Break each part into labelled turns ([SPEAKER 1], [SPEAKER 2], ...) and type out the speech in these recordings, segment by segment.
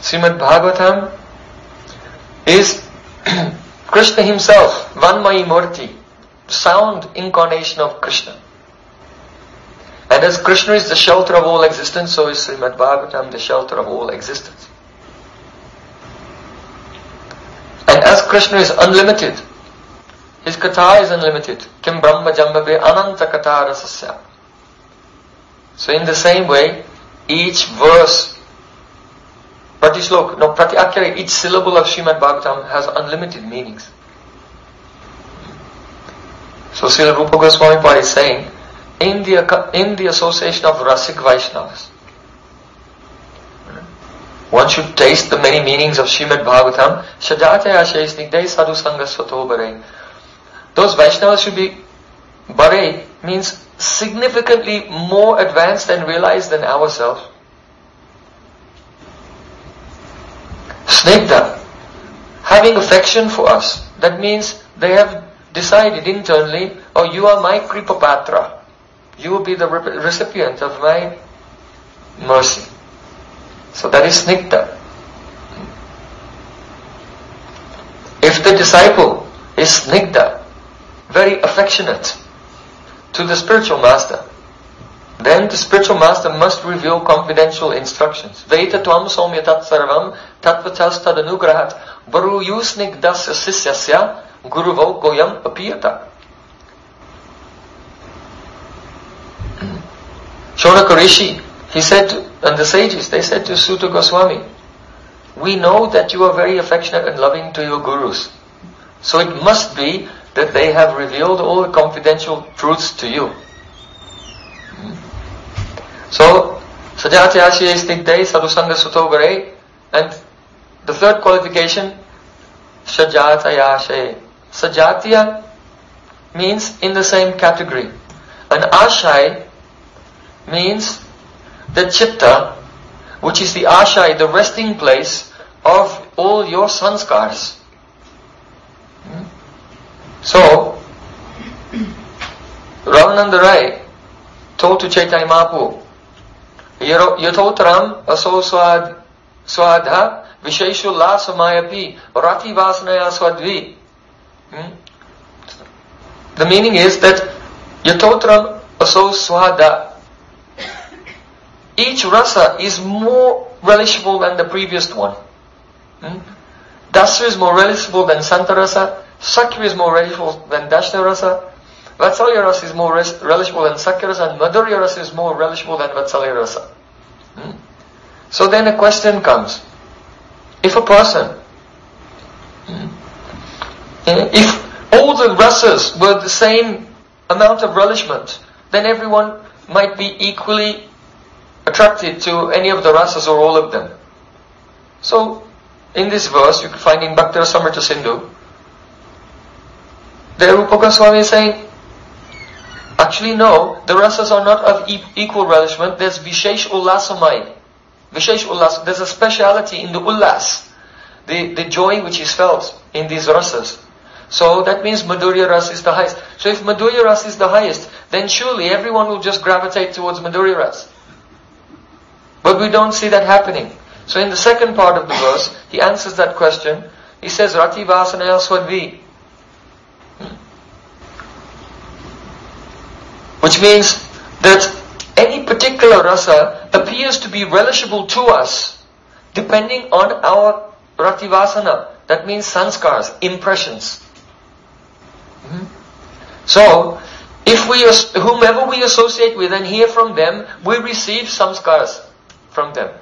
[SPEAKER 1] Srimad Bhagavatam is Krishna himself, Vanmayi Murti, sound incarnation of Krishna. And as Krishna is the shelter of all existence, so is Srimad Bhagavatam the shelter of all existence. And as Krishna is unlimited, his katha is unlimited. Kim Brahma Jambabe Ananta Katha Rasasya. So in the same way, each verse, each syllable of Srimad Bhagavatam has unlimited meanings. So Srila Rupa Goswami Pad is saying, in the association of Rasik Vaishnavas, one should taste the many meanings of Srimad Bhagavatam. Shajataya Shesnikdei Sadhu Sangha Svato Bare. Those Vaishnavas should be, Bare means significantly more advanced and realized than ourselves. Snigdha, having affection for us. That means they have decided internally, oh, you are my Kripa Patra. You will be the recipient of my mercy. So that is Snigdha. If the disciple is Snigdha, very affectionate to the spiritual master, then the spiritual master must reveal confidential instructions. Veta tvam somya tat sarvam tatvachas tadanugrahat baru yusnigdasya sisyasya guruvau goyam apiyata. Shonaka Rishi, he said, and the sages, they said to Suta Goswami, we know that you are very affectionate and loving to your gurus. So it must be that they have revealed all the confidential truths to you. So, Sajatya Snigdai Sadhusanga Sutogare, and the third qualification, Sajataya. Sajatya means in the same category. And Ashai means the chitta, which is the ashai, the resting place of all your sanskars. So, Ramananda Rai told to Chaitanya Mahaprabhu, Yatotram aso swadha visheshu la samayapi rati vasanaya swadvi. The meaning is that Yatotram aso swadha, each rasa is more relishable than the previous one. Dasya is more relishable than Santa rasa. Sakya is more relishable than Dashna rasa. Vatsalya rasa is more relishable than Sakya rasa, and Madhurya rasa is more relishable than Vatsalya rasa. So then a question comes. If a person, if all the rasas were the same amount of relishment, then everyone might be equally attracted to any of the rasas or all of them. So, in this verse, you can find in Bhakti Rasamrita Sindhu, the Rupa Goswami is saying, actually no, the rasas are not of equal relishment. There's Vishesh Ullasamai. Vishesh Ullas, there's a speciality in the Ullas, the joy which is felt in these rasas. So that means Madhurya Ras is the highest. So if Madhurya Ras is the highest, then surely everyone will just gravitate towards Madhurya Ras. But we don't see that happening. So in the second part of the verse, he answers that question. He says, Rati Vasanaya Swadvi. Which means that any particular rasa appears to be relishable to us depending on our Rati Vasana. That means sanskars, impressions. So, if whomever we associate with and hear from them, we receive samskars from them.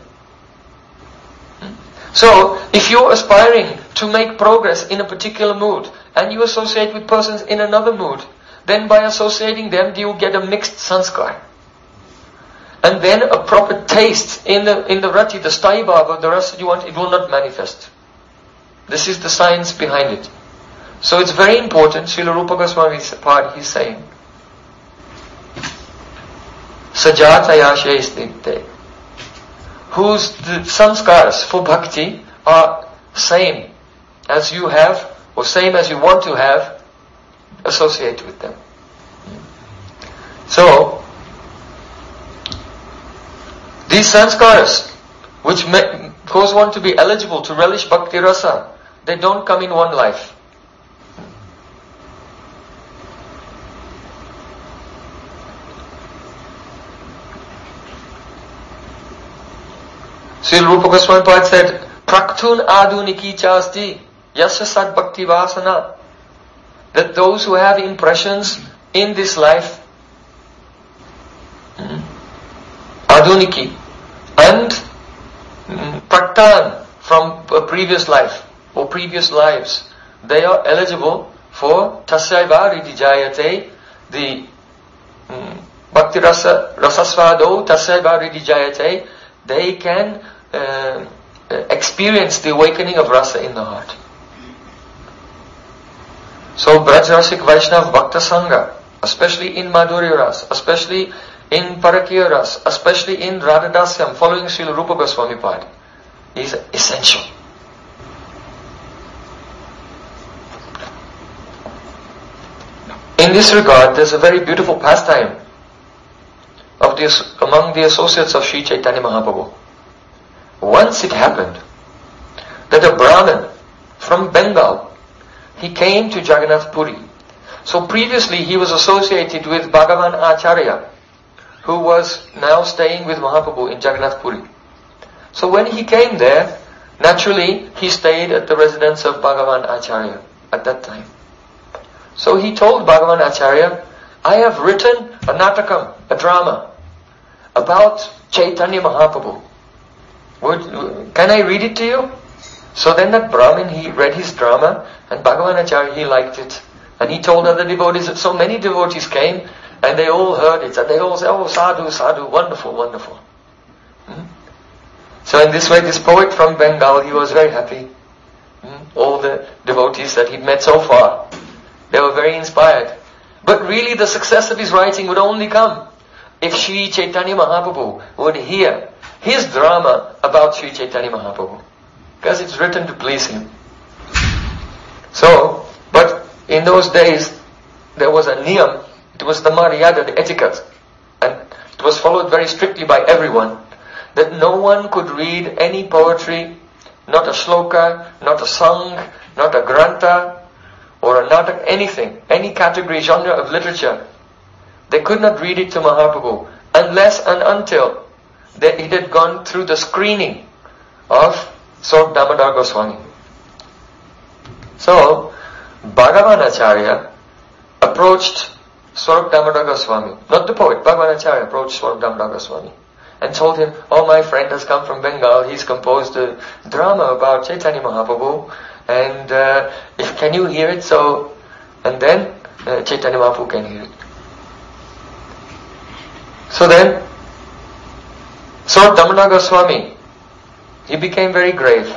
[SPEAKER 1] So, if you're aspiring to make progress in a particular mood, and you associate with persons in another mood, then by associating them, you get a mixed sanskar. And then a proper taste in the rati, the sthai bhava, the rasa you want, it will not manifest. This is the science behind it. So it's very important, Srila Rupa Goswami's part, he's saying, Sajataya Shesnigdai, whose the samskars for bhakti are same as you have, or same as you want to have, associate with them. So, these sanskars, those want to be eligible to relish bhakti rasa, they don't come in one life. Sri Rupa Goswami Pad said, Praktun aduniki chasti yasya sad bhakti vasana. That those who have impressions in this life, aduniki, and praktan from a previous life or previous lives, they are eligible for tasyaiva ridijayate, the bhakti rasasvado tasyaiva ridijayate. They can experience the awakening of rasa in the heart. So Brajrasik Vaishnav Bhakta Sangha, especially in Madhurya Ras, especially in Parakya Ras, especially in Radhadasyam, following Srila Rupa Goswami Pad, is essential. In this regard, there's a very beautiful pastime among the associates of Sri Chaitanya Mahaprabhu. Once it happened that a Brahmin from Bengal, he came to Jagannath Puri. So previously he was associated with Bhagavan Acharya, who was now staying with Mahaprabhu in Jagannath Puri. So when he came there, naturally he stayed at the residence of Bhagavan Acharya at that time. So he told Bhagavan Acharya, I have written a natakam, a drama, about Chaitanya Mahaprabhu. Can I read it to you? So then that Brahmin, he read his drama, and Bhagavan Acharya, he liked it. And he told other devotees, that so many devotees came, and they all heard it, and they all said, oh, sadhu, sadhu, wonderful, wonderful. So in this way, this poet from Bengal, he was very happy. All the devotees that he'd met so far, they were very inspired. But really the success of his writing would only come if Sri Chaitanya Mahaprabhu would hear his drama about Sri Chaitanya Mahaprabhu. Because it's written to please him. So, but in those days, there was a niyam, it was the maryada, the etiquette, and it was followed very strictly by everyone, that no one could read any poetry, not a shloka, not a song, not a granta, or a natak, anything, any category, genre of literature. They could not read it to Mahaprabhu unless and until it had gone through the screening of Swarup Damodar Goswami. So, Bhagavan Acharya approached Swarup Damodar Goswami, not the poet, Bhagavan Acharya approached Swarup Damodar Goswami and told him, oh, my friend has come from Bengal, he's composed a drama about Chaitanya Mahaprabhu, and can you hear it? So, and then Chaitanya Mahaprabhu can hear it. So then, Swarup Damodar Goswami, he became very grave.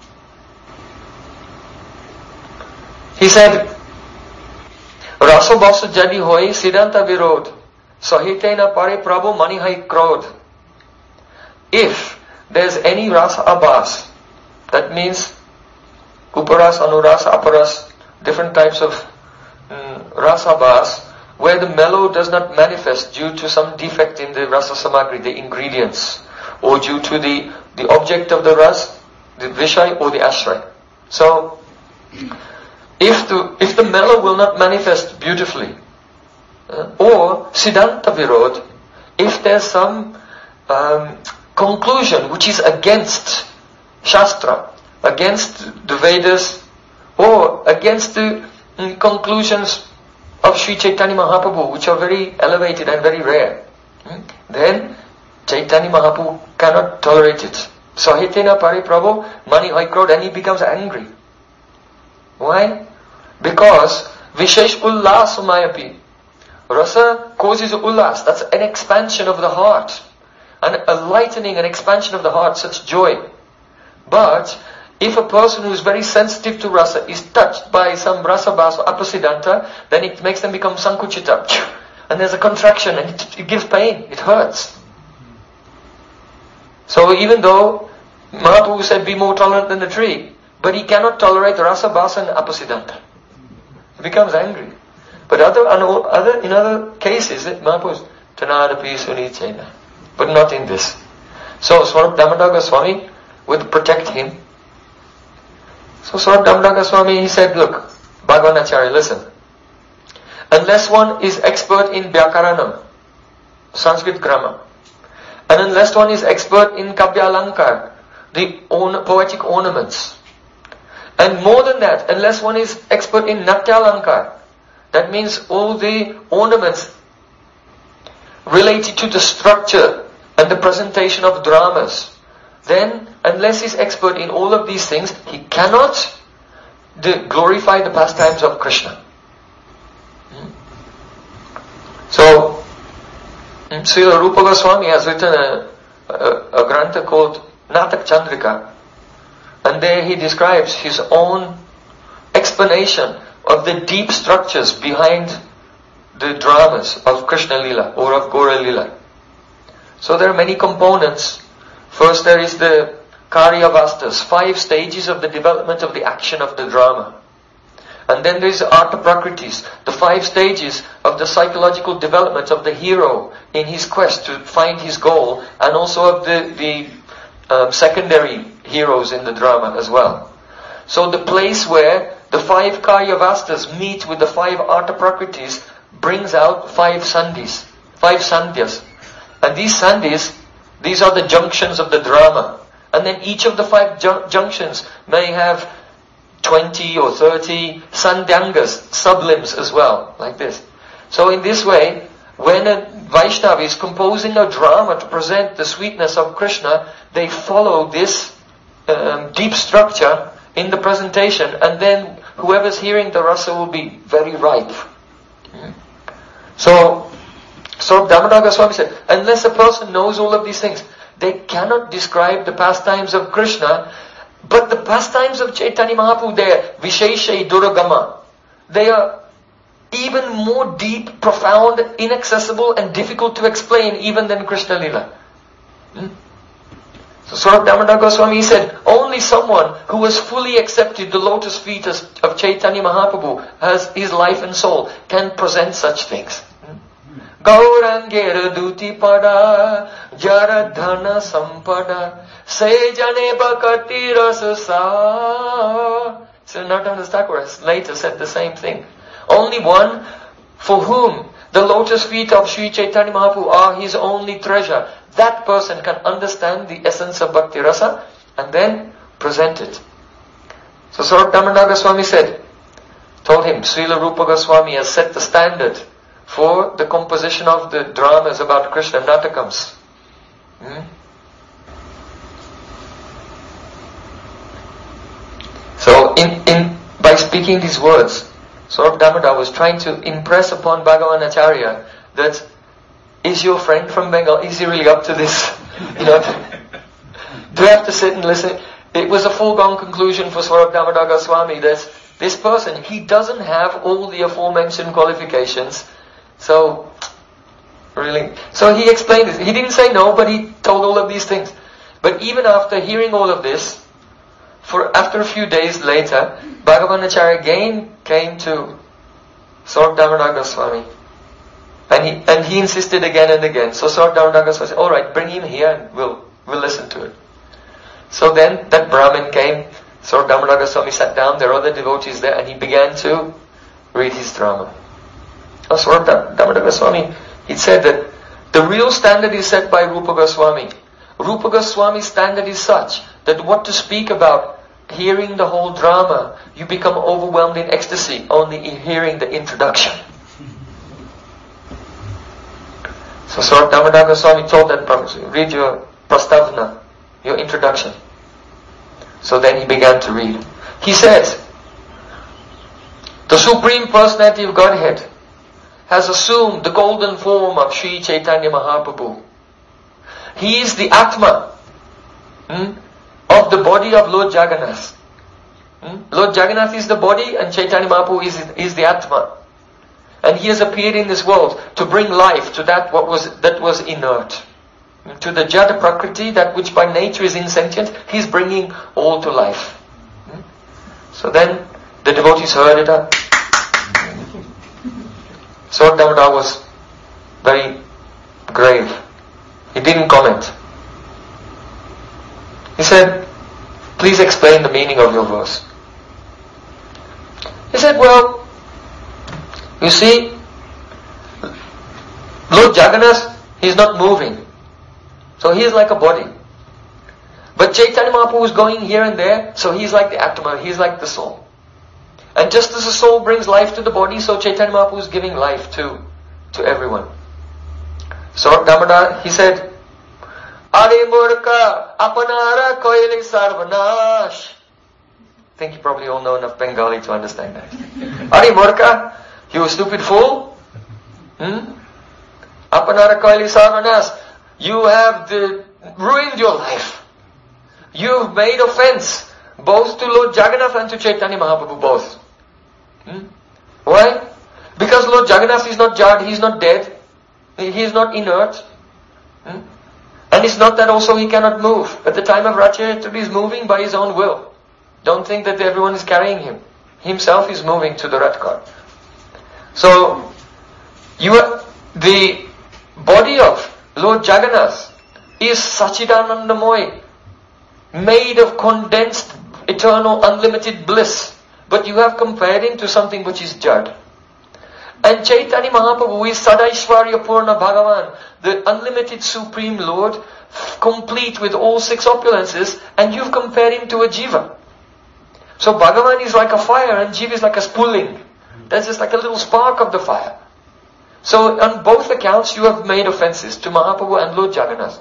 [SPEAKER 1] He said, Raso basu jadi hoi siddhanta virod, sahite na pare prabhu mani hai krodh. If there's any rasa abhas, that means uparas, anuras, aparas, different types of rasa abhas, where the mellow does not manifest due to some defect in the rasa samagri, the ingredients, or due to the object of the ras, the vishay or the ashray. So, if the mellow will not manifest beautifully, or siddhanta virod, if there's some conclusion which is against Shastra, against the Vedas, or against the conclusions of Sri Chaitanya Mahaprabhu, which are very elevated and very rare, then Chaitanya Mahaprabhu cannot tolerate it. Sahitena pari prabhu mani haikrod, and he becomes angry. Why? Because Vishesh ullas mayapi. Rasa causes ullas, that's an expansion of the heart. And a lightening and expansion of the heart, such joy. But if a person who is very sensitive to rasa is touched by some rasa bhasa apasiddhanta, then it makes them become sankuchita. And there's a contraction and it gives pain, it hurts. So even though Mahaprabhu said be more tolerant than the tree, but he cannot tolerate rasa bhasa and apasiddhanta. He becomes angry. But in other cases, Mahaprabhu is tanadapi sunichena. But not in this. So Swarup Damodar Goswami would protect him. So Swarup Damodar Goswami, he said, look, Bhagavan Acharya, listen. Unless one is expert in Vyakaranam, Sanskrit grammar, and unless one is expert in Kavya Alankar, the poetic ornaments, and more than that, unless one is expert in Natya Alankar, that means all the ornaments related to the structure and the presentation of dramas, then unless he's expert in all of these things, he cannot glorify the pastimes of Krishna. So, Srila Rupa Goswami has written a grantha called Natak Chandrika, and there he describes his own explanation of the deep structures behind the dramas of Krishna Lila or of Gaura Lila. So there are many components. First there is the Karyavastas, 5 stages of the development of the action of the drama. And then there is the Artha Prakritis, the 5 stages of the psychological development of the hero in his quest to find his goal, and also of the secondary heroes in the drama as well. So the place where the 5 Karyavastas meet with the 5 Artha Prakritis brings out 5 sandhis, 5 sandhyas. And these sandhis, these are the junctions of the drama. And then each of the 5 junctions may have 20 or 30 sandhyangas, sublims as well, like this. So in this way, when a Vaishnava is composing a drama to present the sweetness of Krishna, they follow this deep structure in the presentation, and then whoever's hearing the rasa will be very ripe. So Damodar Goswami said, unless a person knows all of these things, they cannot describe the pastimes of Krishna. But the pastimes of Chaitanya Mahaprabhu, they are Vishesha Duragama. They are even more deep, profound, inaccessible and difficult to explain even than Krishna Lila. So Swarup Damodar Goswami said, only someone who has fully accepted the lotus feet of Chaitanya Mahaprabhu as his life and soul can present such things. Gaurangera duti pada, jara dhana sampada, se jane bhakati rasa sa. So Narottam Thakur later said the same thing. Only one for whom the lotus feet of Sri Chaitanya Mahaprabhu are his only treasure, that person can understand the essence of Bhakti Rasa and then present it. So Swarup Damodar Goswami told him, Srila Rupa Goswami has set the standard for the composition of the dramas about Krishna Natakams. So by speaking these words, Swarup Damodar was trying to impress upon Bhagavan Acharya that, is your friend from Bengal, is he really up to this? Do you have to sit and listen? It was a foregone conclusion for Swarup Damodar Goswami that this person, he doesn't have all the aforementioned qualifications. So he explained this. He didn't say no, but he told all of these things. But even after hearing all of this, after a few days later, Bhagavan Acharya again came to Swarup Damodar Goswami. And he insisted again and again. So Swarup Damodar Goswami said, alright, bring him here and we'll listen to it. So then that Brahmin came, Swarup Damodar Goswami sat down, there were other devotees there, and he began to read his drama. Swarup Damodar Goswami, he said that the real standard is set by Rupa Goswami. Rupa Goswami's standard is such that what to speak about, hearing the whole drama, you become overwhelmed in ecstasy only in hearing the introduction. So Swarup Damodar Goswami told that Brahmin, read your Prastavna, your introduction. So then he began to read. He says, the Supreme Personality of Godhead has assumed the golden form of Sri Chaitanya Mahaprabhu. He is the Atma of the body of Lord Jagannath. Lord Jagannath is the body and Chaitanya Mahaprabhu is the Atma. And he has appeared in this world to bring life to that was inert. To the Jada Prakriti, that which by nature is insentient, he's bringing all to life. So then the devotees heard it up. Swarup Damodar was very grave. He didn't comment. He said, please explain the meaning of your verse. He said, well, you see, Lord Jagannath, he's not moving. So he is like a body. But Chaitanya Mahaprabhu is going here and there, so he's like the Atma, he's like the soul. And just as the soul brings life to the body, so Chaitanya Mahaprabhu is giving life to everyone. So Damodar, he said, Are Murka Apanara Koile Sarvanash. I think you probably all know enough Bengali to understand that. Are Murka, you stupid fool? Apanara Koile Sarvanash. You have ruined your life. You've made offense both to Lord Jagannath and to Chaitanya Mahaprabhu both. Why? Because Lord Jagannath is not jarred, he's not dead, he is not inert. And it's not that also he cannot move. At the time of Ratcharitra, he is moving by his own will. Don't think that everyone is carrying him. Himself is moving to the Rat cart. So, the body of Lord Jagannath is Sachidanandamoy, made of condensed, eternal, unlimited bliss. But you have compared him to something which is Jad. And Chaitanya Mahaprabhu is Sadaishwarya Purna Bhagavan, the unlimited Supreme Lord, complete with all six opulences, and you've compared him to a Jiva. So Bhagavan is like a fire and Jiva is like a spulling. That's just like a little spark of the fire. So on both accounts you have made offenses to Mahaprabhu and Lord Jagannath.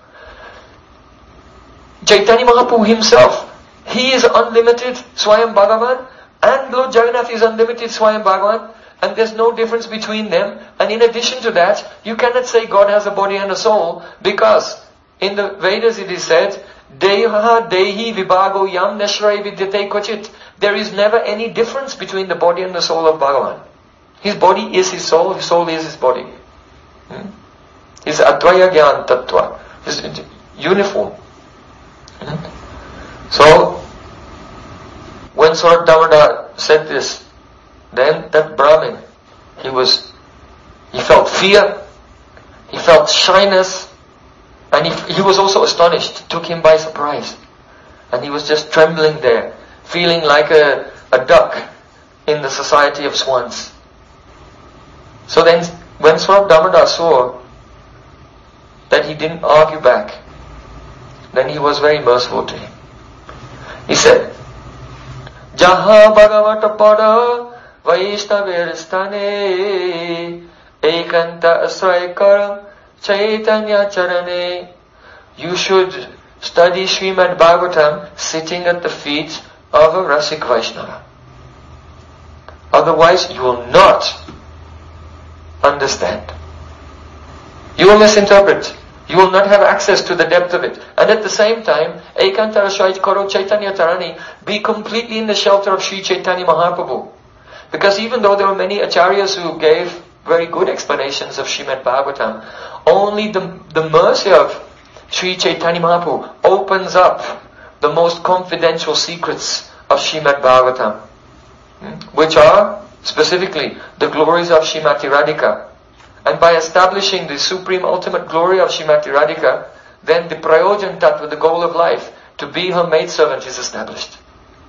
[SPEAKER 1] Chaitanya Mahaprabhu himself, he is unlimited Swayam Bhagavan, and Lord Jagannath is unlimited Swayam Bhagavan, and there's no difference between them. And in addition to that, you cannot say God has a body and a soul, because in the Vedas it is said, Deha Dehi Vibhago Yam Nashray Vidyate Kochit. There is never any difference between the body and the soul of Bhagavan. His body is his soul is his body. His Advaya Gyan Tattva. His uniform. So, when Swarup Damodar said this, then that Brahmin, he felt fear, he felt shyness, and he was also astonished. It took him by surprise. And he was just trembling there, feeling like a duck in the society of swans. So then, when Swarup Damodar saw that he didn't argue back, then he was very merciful to him. He said, Jaha Bhagavata Pada Vaishnavir Stane Ekanta Asrayakaram Chaitanya Charane. You should study Srimad Bhagavatam sitting at the feet of a Rasik Vaishnava. Otherwise you will not understand. You will misinterpret. You will not have access to the depth of it. And at the same time, Ekanta Asrayit Karo Chaitanya Tarani, be completely in the shelter of Sri Chaitanya Mahaprabhu. Because even though there were many acharyas who gave very good explanations of Srimad Bhagavatam, only the mercy of Sri Chaitanya Mahaprabhu opens up the most confidential secrets of Srimad Bhagavatam, which are specifically the glories of Srimati Radhika. And by establishing the supreme ultimate glory of Srimati Radhika, then the Prayojan Tattva, the goal of life, to be her maidservant, is established.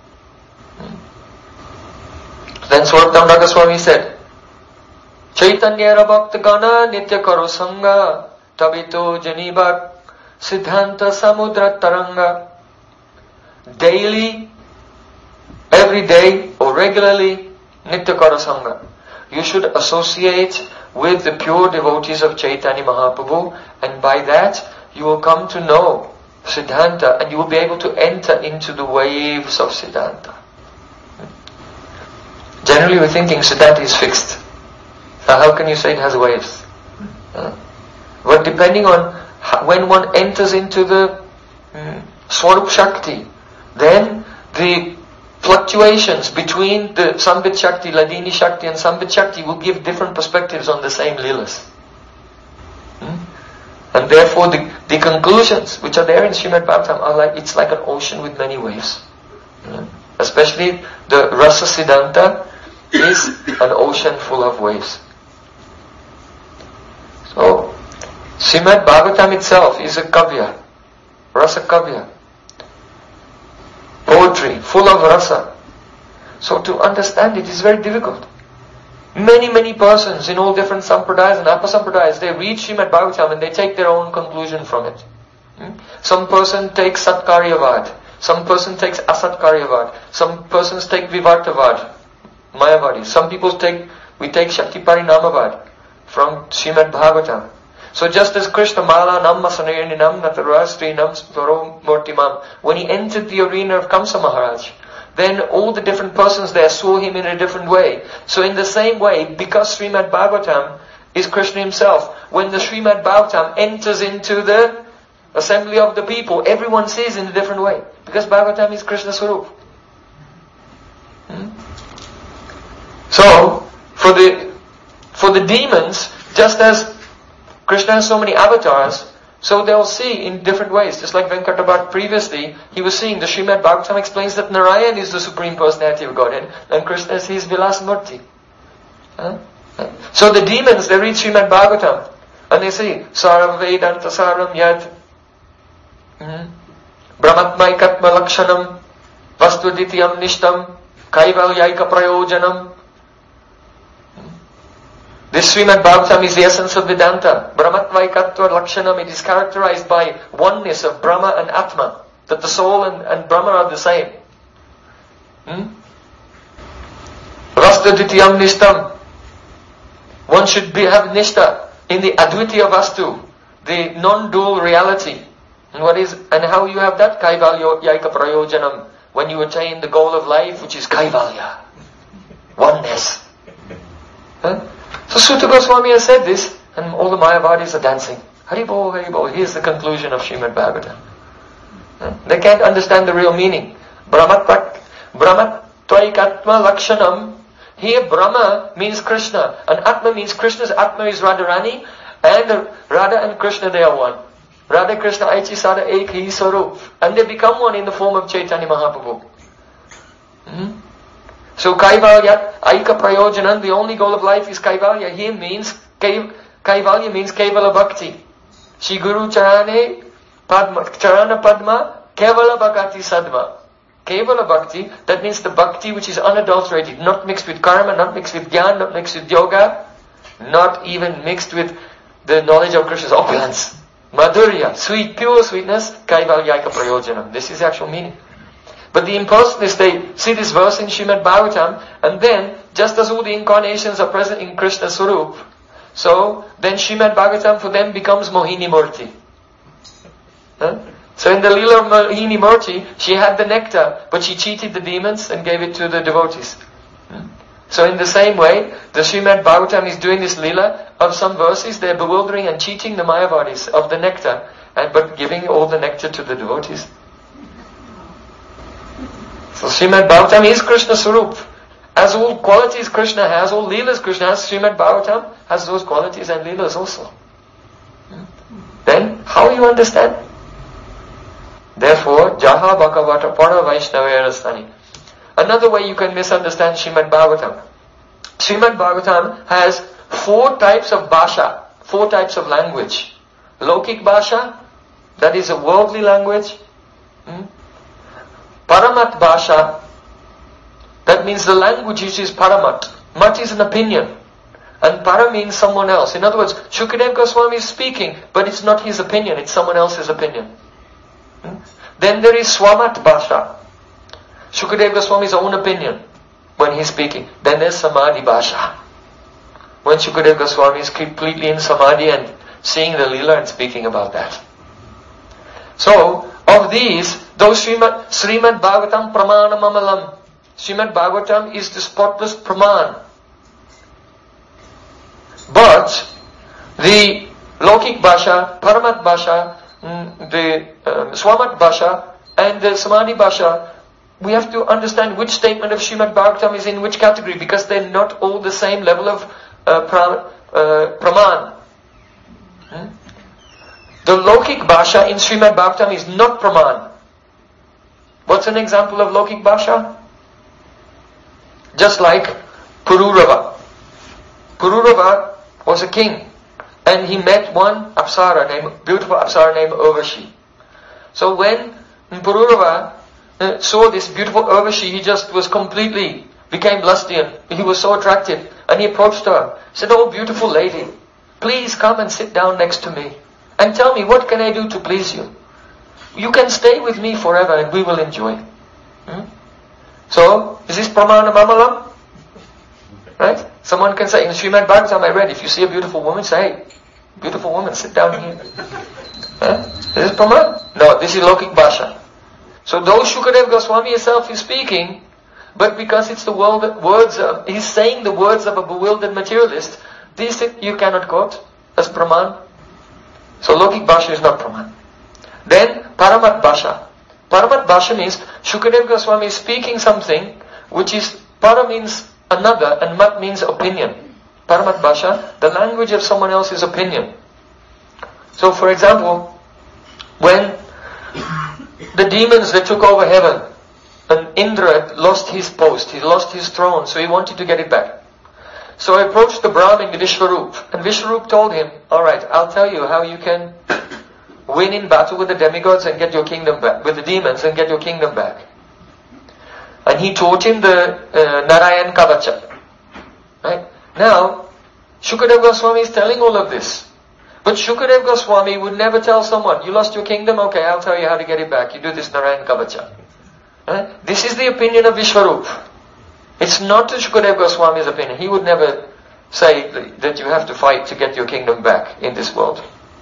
[SPEAKER 1] Then Swarup Damodar Goswami said, Chaitanya Bhakta Gana Nitya Karo Sangha Tabito Janibak Siddhanta Samudra Taranga. Daily, every day or regularly, Nitya Karo Sangha. You should associate with the pure devotees of Chaitanya Mahaprabhu, and by that you will come to know Siddhanta, and you will be able to enter into the waves of Siddhanta. Generally we're thinking Siddhanta is fixed. Now how can you say it has waves? But depending on when one enters into the Swarup Shakti, then the fluctuations between the Sambit Shakti, Ladini Shakti and Sambit Shakti will give different perspectives on the same Leelas. And therefore the conclusions which are there in Srimad Bhagavatam are it's like an ocean with many waves. Especially the Rasa Siddhanta is an ocean full of waves. So, Srimad Bhagavatam itself is a kavya, Rasa kavya. poetry, full of rasa. So to understand it is very difficult. Many persons in all different sampradayas and apasampradayas, they read Srimad Bhagavatam and they take their own conclusion from it. Some person takes Satkaryavad, some person takes Asatkaryavad, some persons take Vivartavad, Mayavadi, some people we take Shakti Parinamavad from Srimad Bhagavatam. So just as Krishna Mala Namma Sanayaninam Natarastrinam Svaro Murtimam, when he entered the arena of Kamsa Maharaj, then all the different persons there saw him in a different way. So in the same way, because Srimad Bhagavatam is Krishna himself, when the Srimad Bhagavatam enters into the assembly of the people, everyone sees in a different way. Because Bhagavatam is Krishna Swarup. So, for the demons, just as Krishna has so many avatars, so they'll see in different ways. Just like Venkata previously, he was seeing, the Srimad Bhagavatam explains that Narayan is the Supreme Personality of Godhead, and Krishna is his Vilas Murti. So the demons, they read Srimad Bhagavatam, and they say, Saram Vedanta Saram Yad, Brahmatmaikatma Lakshanam, Vastuditiyam Nishtam, Kaivalyaika Prayojanam. This Srimad Bhagavatam is the essence of Vedanta. Brahmatvaikatva Lakshanam, it is characterized by oneness of Brahma and Atma. That the soul and Brahma are the same. Vastuditiyam Nishtam. One should have Nishta in the Advitiya Vastu, the non-dual reality. And how you have that? Kaivalyaika Prayojanam. When you attain the goal of life, which is Kaivalya. Oneness. So Sutta Goswami has said this, and all the Mayavadis are dancing. Haribol, Haribol. Here's the conclusion of Srimad Bhagavatam. They can't understand the real meaning. Brahmatvaikatma Lakshanam. Here Brahma means Krishna, and Atma means Krishna's Atma is Radharani, and Radha and Krishna, they are one. Radha Krishna Aichi Sada Ek Hi Sarup. And they become one in the form of Chaitanya Mahaprabhu. So Kaivalya, Aika Prayojanam, the only goal of life is Kaivalya. Here means, Kaivalya means Kevala Bhakti. Shri Guru Charana Padma, Kevala Bhakti Sadma. Kevala Bhakti, that means the Bhakti which is unadulterated, not mixed with karma, not mixed with jnana, not mixed with yoga, not even mixed with the knowledge of Krishna's opulence. Madhurya, sweet, pure sweetness, Kaivalyaika Prayojanam. This is the actual meaning. But the important is they see this verse in Srimad Bhagavatam, and then, just as all the incarnations are present in Krishna Swarup, so then Srimad Bhagavatam for them becomes Mohini Murti. So in the Leela of Mohini Murti, she had the nectar, but she cheated the demons and gave it to the devotees. So in the same way, the Srimad Bhagavatam is doing this Leela of some verses, they're bewildering and cheating the Mayavadis of the nectar, but giving all the nectar to the devotees. So Srimad Bhagavatam is Krishna Swarup. As all qualities Krishna has, all Leelas Krishna has, Srimad Bhagavatam has those qualities and Leelas also. Then, how you understand? Therefore, Jaha Bhakavata Para Vaishnavayarastani. Another way you can misunderstand Srimad Bhagavatam. Srimad Bhagavatam has 4 types of bhasha, 4 types of language. Lokik bhasha, that is a worldly language. Paramat bhasha, that means the language which is paramat. Mat is an opinion. And para means someone else. In other words, Shukadeva Goswami is speaking, but it's not his opinion, it's someone else's opinion. Then there is swamat bhasha. Shukadeva Goswami's own opinion when he's speaking. Then there's samadhi bhasha. When Shukadeva Goswami is completely in samadhi and seeing the Leela and speaking about that. So, of these, those Srimad Bhagavatam Pramana Mamalam. Srimad Bhagavatam is the spotless Praman. But, the Lokik Bhasha, Paramat Bhasha, the Swamat Bhasha, and the Samadhi Bhasha, we have to understand which statement of Srimad Bhagavatam is in which category, because they're not all the same level of Praman. The Lokik Bhasha in Srimad Bhagavatam is not Praman. What's an example of Lokik Bhasha? Just like Pururava. Pururava was a king, and he met one beautiful Apsara named Urvashi. So when Pururava saw this beautiful Urvashi, he just was completely, became lusty and he was so attracted. And he approached her, said, "Oh beautiful lady, please come and sit down next to me and tell me what can I do to please you. You can stay with me forever and we will enjoy." So, is this pramana mamalam? Right? Someone can say, in Srimad Bhagavatam I read, if you see a beautiful woman, say, "Hey, beautiful woman, sit down here." Is this pramana? No, this is Lokik Bhasha. So though Shukadev Goswami himself is speaking, but because it's the words of, he's saying the words of a bewildered materialist, these you cannot quote as praman. So Lokik Bhasha is not praman. Then Paramat Bhasha. Paramat Bhasha means Shukadev Goswami is speaking something which is, para means another and mat means opinion. Paramat Bhasha, the language of someone else's opinion. So for example, when the demons that took over heaven, and Indra lost his post, he lost his throne, so he wanted to get it back. So he approached the Brahmin, the Vishwarup, and Vishwarup told him, "Alright, I'll tell you how you can win in battle with the demigods and get your kingdom back, with the demons and get your kingdom back." And he taught him the Narayan Kavacha. Right? Now, Shukadev Goswami is telling all of this. But Shukadev Goswami would never tell someone, "You lost your kingdom? Okay, I'll tell you how to get it back. You do this Narayan Kavacha." Right? This is the opinion of Vishwarup. It's not Shukadev Goswami's opinion. He would never say that you have to fight to get your kingdom back in this world.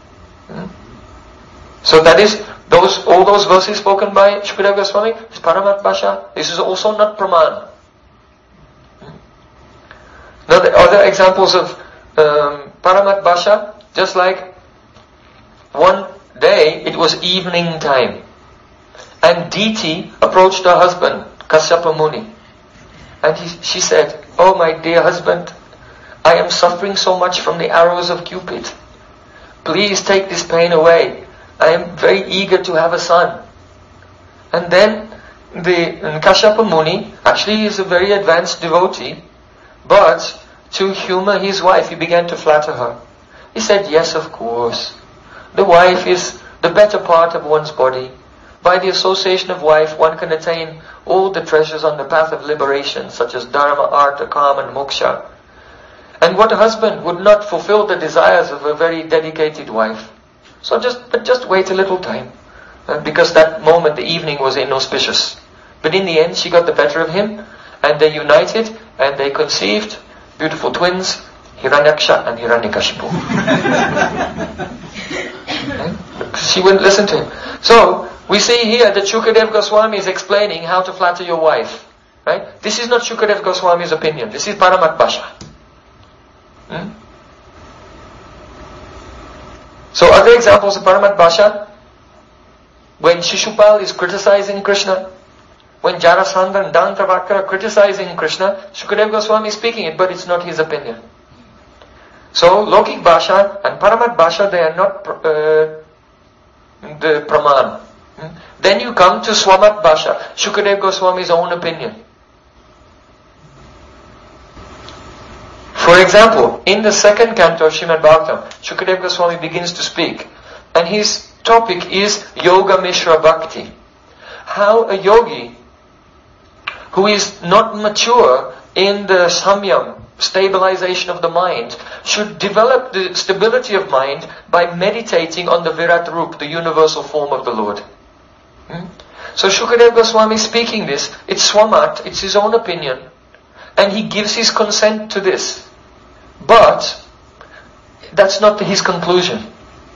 [SPEAKER 1] So that is, all those verses spoken by Shukadev Goswami is Paramat Bhasha. This is also not Praman. Now the other examples of Paramat Bhasha, just like one day it was evening time and Diti approached her husband, Kasyapa Muni, and she said, "Oh my dear husband, I am suffering so much from the arrows of Cupid. Please take this pain away. I am very eager to have a son." And then Kasyapa Muni, actually he is a very advanced devotee, but to humor his wife, he began to flatter her. He said, "Yes, of course. The wife is the better part of one's body. By the association of wife, one can attain all the treasures on the path of liberation, such as dharma, artha, kama, and moksha. And what husband would not fulfill the desires of a very dedicated wife? So just wait a little time." Because that moment, the evening, was inauspicious. But in the end, she got the better of him, and they united, and they conceived beautiful twins, Hiranyaksha and Hiranyakashipu. She wouldn't listen to him. So, we see here that Shukadev Goswami is explaining how to flatter your wife. Right? This is not Shukadev Goswami's opinion. This is Paramat Bhasha. So other examples of Paramat Bhasha, when Shishupal is criticizing Krishna, when Jarasandha and Dantavakra are criticizing Krishna, Shukadev Goswami is speaking it, but it's not his opinion. So Lokik Bhasha and Paramat Bhasha, they are not the Praman. Then you come to Swamat Bhasha, Shukadev Goswami's own opinion. For example, in the second canto of Srimad Bhagavatam, Shukadev Goswami begins to speak, and his topic is Yoga Mishra Bhakti. How a yogi who is not mature in the samyam, stabilization of the mind, should develop the stability of mind by meditating on the Virat Rup, the universal form of the Lord. So Shukadev Goswami is speaking this, it's Swamat, it's his own opinion, and he gives his consent to this. But that's not his conclusion.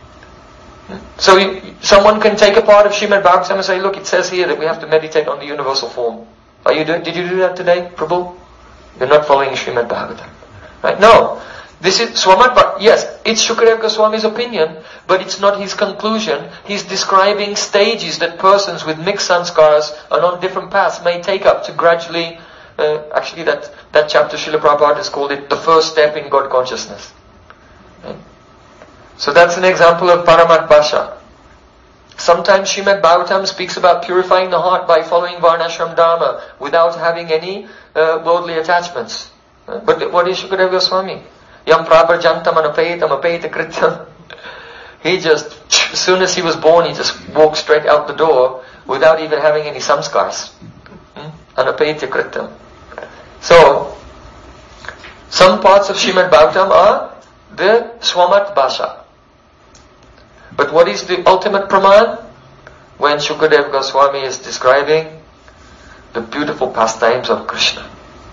[SPEAKER 1] So someone can take a part of Srimad Bhagavatam and say, "Look, it says here that we have to meditate on the universal form." Did you do that today, Prabhu? You're not following Srimad Bhagavatam. Right? No. This is Swamat, yes, it's Shukadev Goswami's opinion, but it's not his conclusion. He's describing stages that persons with mixed sanskaras and on different paths may take up to gradually, actually that chapter Srila Prabhupada has called it the first step in God consciousness. Right? So that's an example of Paramat Bhasha. Sometimes Srimad Bhagavatam speaks about purifying the heart by following Varnashram Dharma without having any worldly attachments. But what is Shukadev Goswami? Yam prabarjantam anapetam apeta krityam. He just, as soon as he was born, he just walked straight out the door without even having any samskars. Anapetya kritam. So, some parts of Srimad Bhagavatam are the Swamat Bhasha. But what is the ultimate praman? When Shukadeva Goswami is describing the beautiful pastimes of Krishna.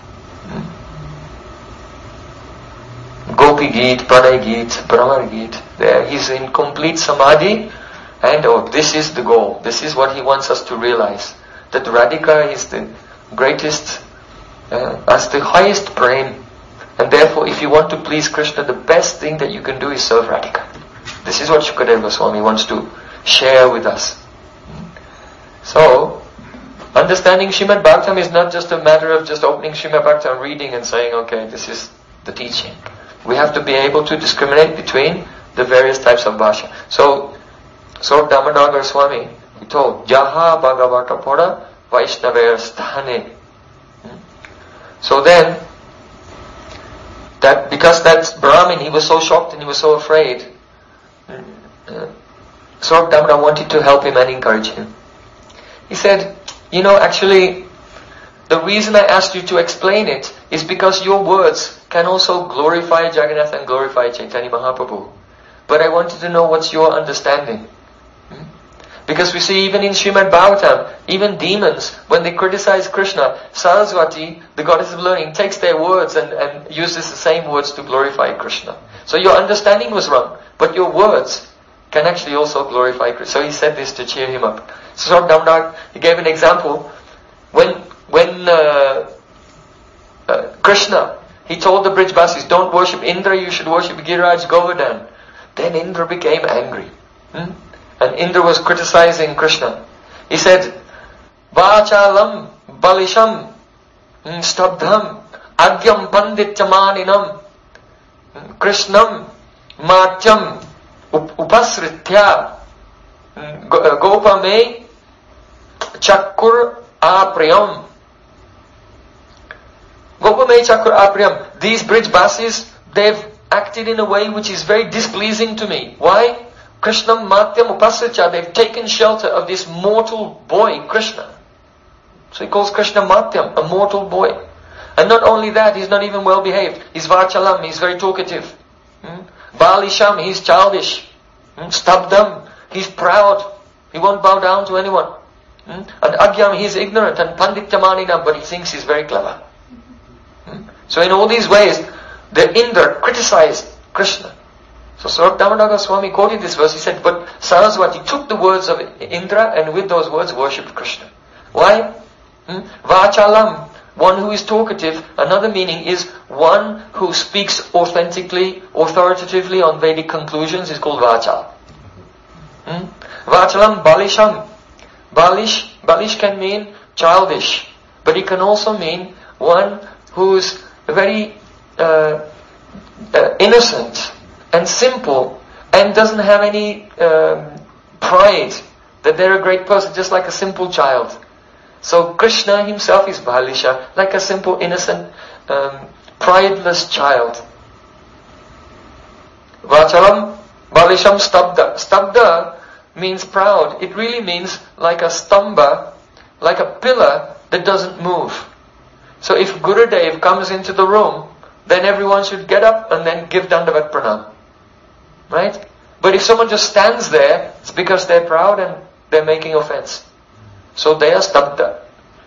[SPEAKER 1] Gopi Geet, Pranay Geet, Bhramar Geet. There he's in complete samadhi, and this is the goal. This is what he wants us to realize. That Radhika is the greatest, as the highest prem. And therefore, if you want to please Krishna, the best thing that you can do is serve Radhika. This is what Shukadeva Goswami wants to share with us. So, understanding Srimad Bhagavatam is not just a matter of just opening Srimad Bhagavatam, reading and saying, okay, this is the teaching. We have to be able to discriminate between the various types of bhasha. So Damodar Goswami, he told, Jaha Bhagavata Pada Vaishnaver Sthane. So then, because that Brahmin, he was so shocked and he was so afraid, Swarup Damodar wanted to help him and encourage him. He said, actually, the reason I asked you to explain it is because your words can also glorify Jagannath and glorify Chaitanya Mahaprabhu. But I wanted to know what's your understanding. Because we see even in Srimad Bhagavatam, even demons, when they criticize Krishna, Saraswati, the goddess of learning, takes their words and uses the same words to glorify Krishna. So your understanding was wrong, but your words can actually also glorify Krishna. So he said this to cheer him up. So Damodar, he gave an example. When Krishna, he told the Brijbasis, don't worship Indra, you should worship Giriraj Govardhan. Then Indra became angry. And Indra was criticizing Krishna. He said, Vachalam balisham stabdham agyam panditamaninam Krishnam matyam upasritya gopame chakur apriyam. Gopame chakur apriyam. These Brijbasis, they've acted in a way which is very displeasing to me. Why? Krishnam Matyam Upasritya, they've taken shelter of this mortal boy, Krishna. So he calls Krishna Matyam, a mortal boy. And not only that, he's not even well behaved. He's Vachalam, he's very talkative. Balisham, he's childish. Stabdam, he's proud. He won't bow down to anyone. And Agyam, he's ignorant. And Pandityamanina, but he thinks he's very clever. So in all these ways, the Indra criticized Krishna. So Swarup Damodar Goswami quoted this verse. He said, but Saraswati took the words of Indra and with those words worshipped Krishna. Why? Vachalam, one who is talkative. Another meaning is one who speaks authentically, authoritatively on Vedic conclusions is called Vachal. Vachalam balisham. Balish can mean childish. But it can also mean one who's very innocent and simple, and doesn't have any pride that they're a great person, just like a simple child. So Krishna himself is Balisha, like a simple, innocent, prideless child. Vachalam, Balisham, Stabda. Stabda means proud. It really means like a stamba, like a pillar that doesn't move. So if Gurudev comes into the room, then everyone should get up and then give Dandavat Pranam. Right? But if someone just stands there, it's because they're proud and they're making offense. So they are stabda.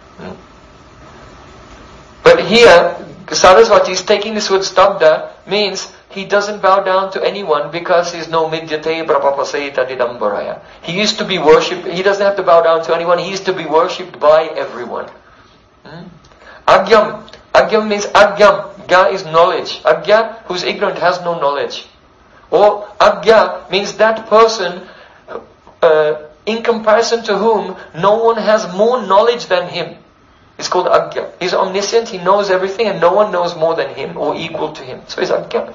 [SPEAKER 1] But here, Saraswati is taking this word stabda, means he doesn't bow down to anyone because he's no midyate brapapaseta didambaraya. He used to be worshipped, he doesn't have to bow down to anyone, he used to be worshipped by everyone. Agyam. Agyam means agyam. Gya is knowledge. Agya, who's ignorant, has no knowledge. Or Agya means that person in comparison to whom no one has more knowledge than him. It's called Agya. He's omniscient, he knows everything and no one knows more than him or equal to him. So he's Agya.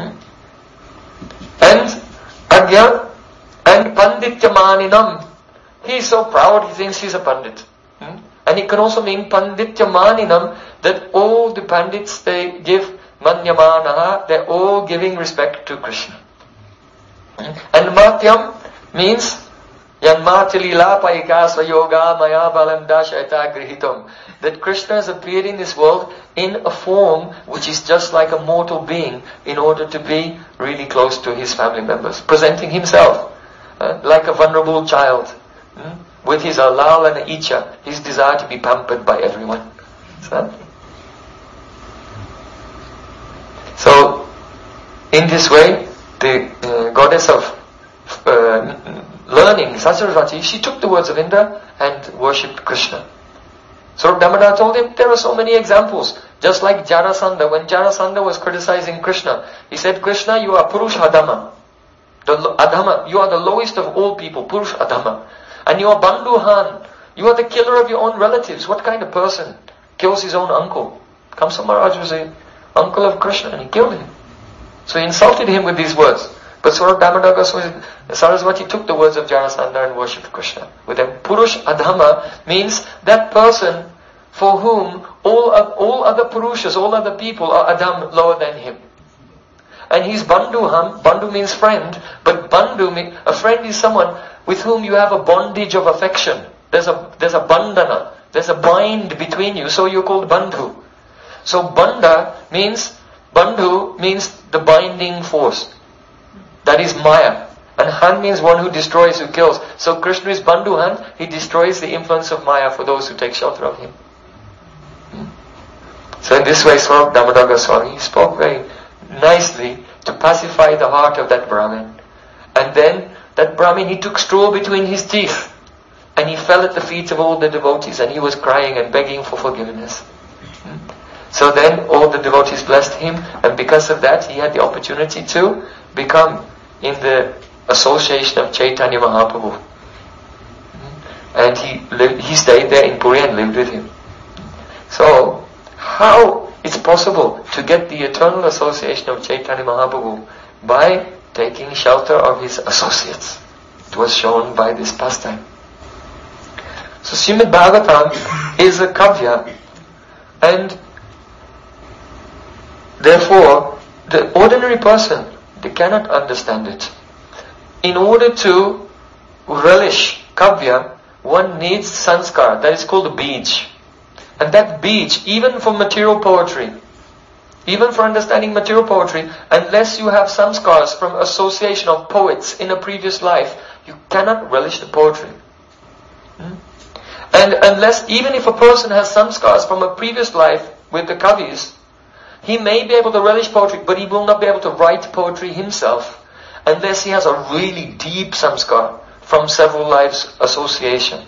[SPEAKER 1] And Agya and Pandityamaninam. He's so proud he thinks he's a Pandit. And it can also mean Pandityamaninam, that all the Pandits, they give Manyamanaha, they're all giving respect to Krishna. And Matyam means Yanmatilila paikasva yoga maya balam dashayata grihitam. That Krishna has appeared in this world in a form which is just like a mortal being in order to be really close to his family members. Presenting himself like a vulnerable child. With his alal and icha, his desire to be pampered by everyone. So, in this way, the goddess of learning, Saraswati, she took the words of Indra and worshipped Krishna. So Damodar told him, there are so many examples. Just like Jarasandha, when Jarasandha was criticizing Krishna, he said, Krishna, you are Purush Adama. Adama, you are the lowest of all people, Purush Adama. And you are Bandhuhan. You are the killer of your own relatives. What kind of person kills his own uncle? Kamsa Maharaj was the uncle of Krishna and he killed him. So he insulted him with these words. But Swarup Damodar Goswami Saraswati took the words of Jarasandha and worshipped Krishna with them. Purush Adhama means that person for whom all other Purushas, all other people are Adam, lower than him. And he's Bandhuham. Bandhu means friend, but Bandhu, a friend is someone with whom you have a bondage of affection. There's a bandhana, there's a bind between you, so you're called Bandhu. So Bandhu means the binding force. That is Maya. And Han means one who destroys, who kills. So Krishna is Bandhuhan, he destroys the influence of Maya for those who take shelter of him. So in this way, Swarup Damodar Goswami spoke very nicely to pacify the heart of that Brahmin. And then that Brahmin, he took straw between his teeth and he fell at the feet of all the devotees and he was crying and begging for forgiveness. So then all the devotees blessed him, and because of that he had the opportunity to become in the association of Chaitanya Mahaprabhu. And he stayed there in Puri and lived with him. So, how it's possible to get the eternal association of Chaitanya Mahaprabhu? By taking shelter of his associates. It was shown by this pastime. So Srimad Bhagavatam is a kavya, and therefore the ordinary person, they cannot understand it. In order to relish kavya, one needs sanskar, that is called a bij. And that bij, even for material poetry, even for understanding material poetry, unless you have samskars from association of poets in a previous life, you cannot relish the poetry. And unless, even if a person has samskars from a previous life with the kavis, he may be able to relish poetry, but he will not be able to write poetry himself unless he has a really deep samskar from several lives association.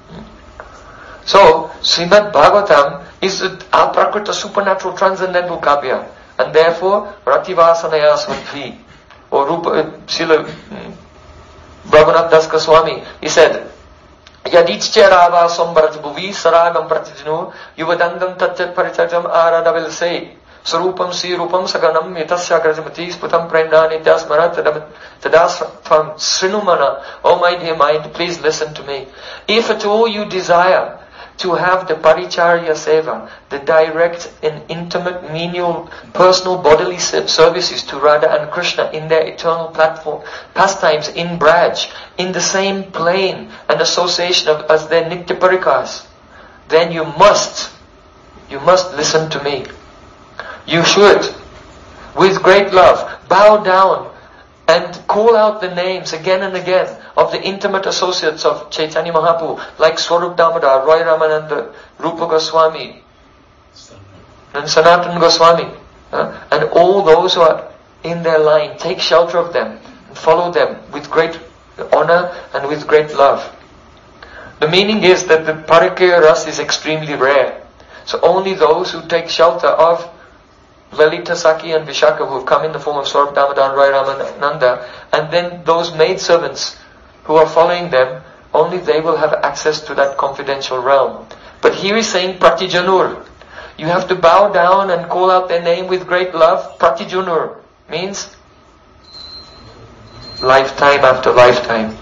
[SPEAKER 1] So, Srimad Bhagavatam is a prakrita supernatural transcendental kavya, and therefore Rativasanaya Swadhi, or Srila Raghunath Das Goswami, he said, Yadichcherava Sombarat Bhuvi Saragam Pratijnu Yuvadangam Tatchat Paritajam Aradavel say Sarupam Sirupam Saganam Yatasya Grajamati Sputam Prena Nityasmarat Tadasram Srinumana. Oh my dear mind, please listen to me. If at all you desire to have the paricharya seva, the direct and intimate, menial, personal bodily services to Radha and Krishna in their eternal platform, pastimes in Braj, in the same plane and association of as their nitya parikars, then you must listen to me. You should, with great love, bow down and call out the names again and again of the intimate associates of Chaitanya Mahaprabhu, like Swarup Damodar, Roy Ramananda, Rupa Goswami, and Sanatana Goswami, and all those who are in their line. Take shelter of them and follow them with great honor and with great love. The meaning is that the Parikya Ras is extremely rare. So only those who take shelter of Lalita Saki and Vishaka, who have come in the form of Swarup Damodar and Roy Ramananda, and then those maidservants who are following them, only they will have access to that confidential realm. But here he's saying Pratijanur. You have to bow down and call out their name with great love. Pratijanur means lifetime after lifetime.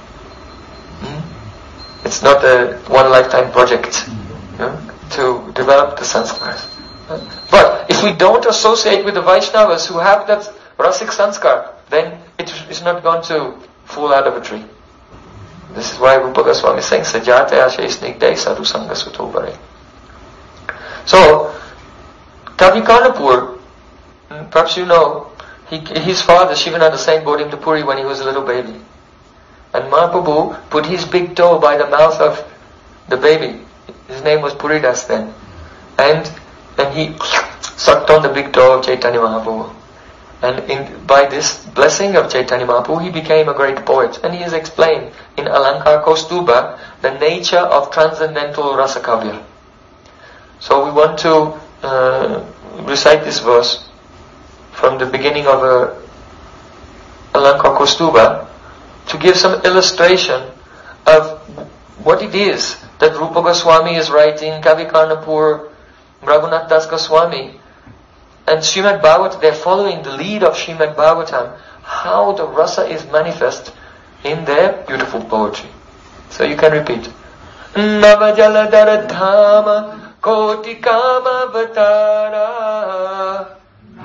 [SPEAKER 1] It's not a one lifetime project to develop the sanskars. But if we don't associate with the Vaishnavas who have that Rasik sanskar, then it is not going to fall out of a tree. This is why Rupa Goswami is saying, Sajataya Shesnigdai Sadhu Sangha Sutobare. So, Kavi Karnapur, perhaps you know, his father, Shivananda Sain, brought him to Puri when he was a little baby. And Mahaprabhu put his big toe by the mouth of the baby. His name was Puridas then. And he sucked on the big toe of Chaitanya Mahaprabhu. And by this blessing of Chaitanya Mahaprabhu, he became a great poet. And he has explained in Alankar Kaustuba the nature of transcendental Rasakavya. So we want to recite this verse from the beginning of Alankar Kaustuba to give some illustration of what it is that Rupa Goswami is writing, Kavi Karnapur, Raghunath Das Goswami, and Srimad Bhagavatam. They're following the lead of Srimad Bhagavatam, how the rasa is manifest in their beautiful poetry. So you can repeat. Navajaladhara dhama koti kama vatara.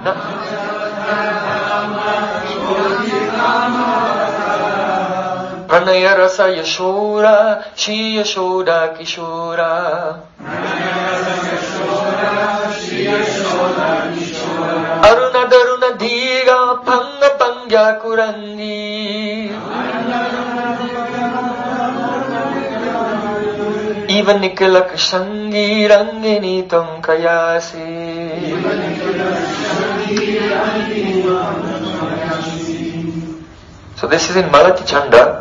[SPEAKER 1] Pranaya rasa yashora, Shri Yashoda Kishora. Aruna daruna dhiga panga pangya kurangi. Even nikila krishangi rangini tam kayasi. So this is in Malati Chanda.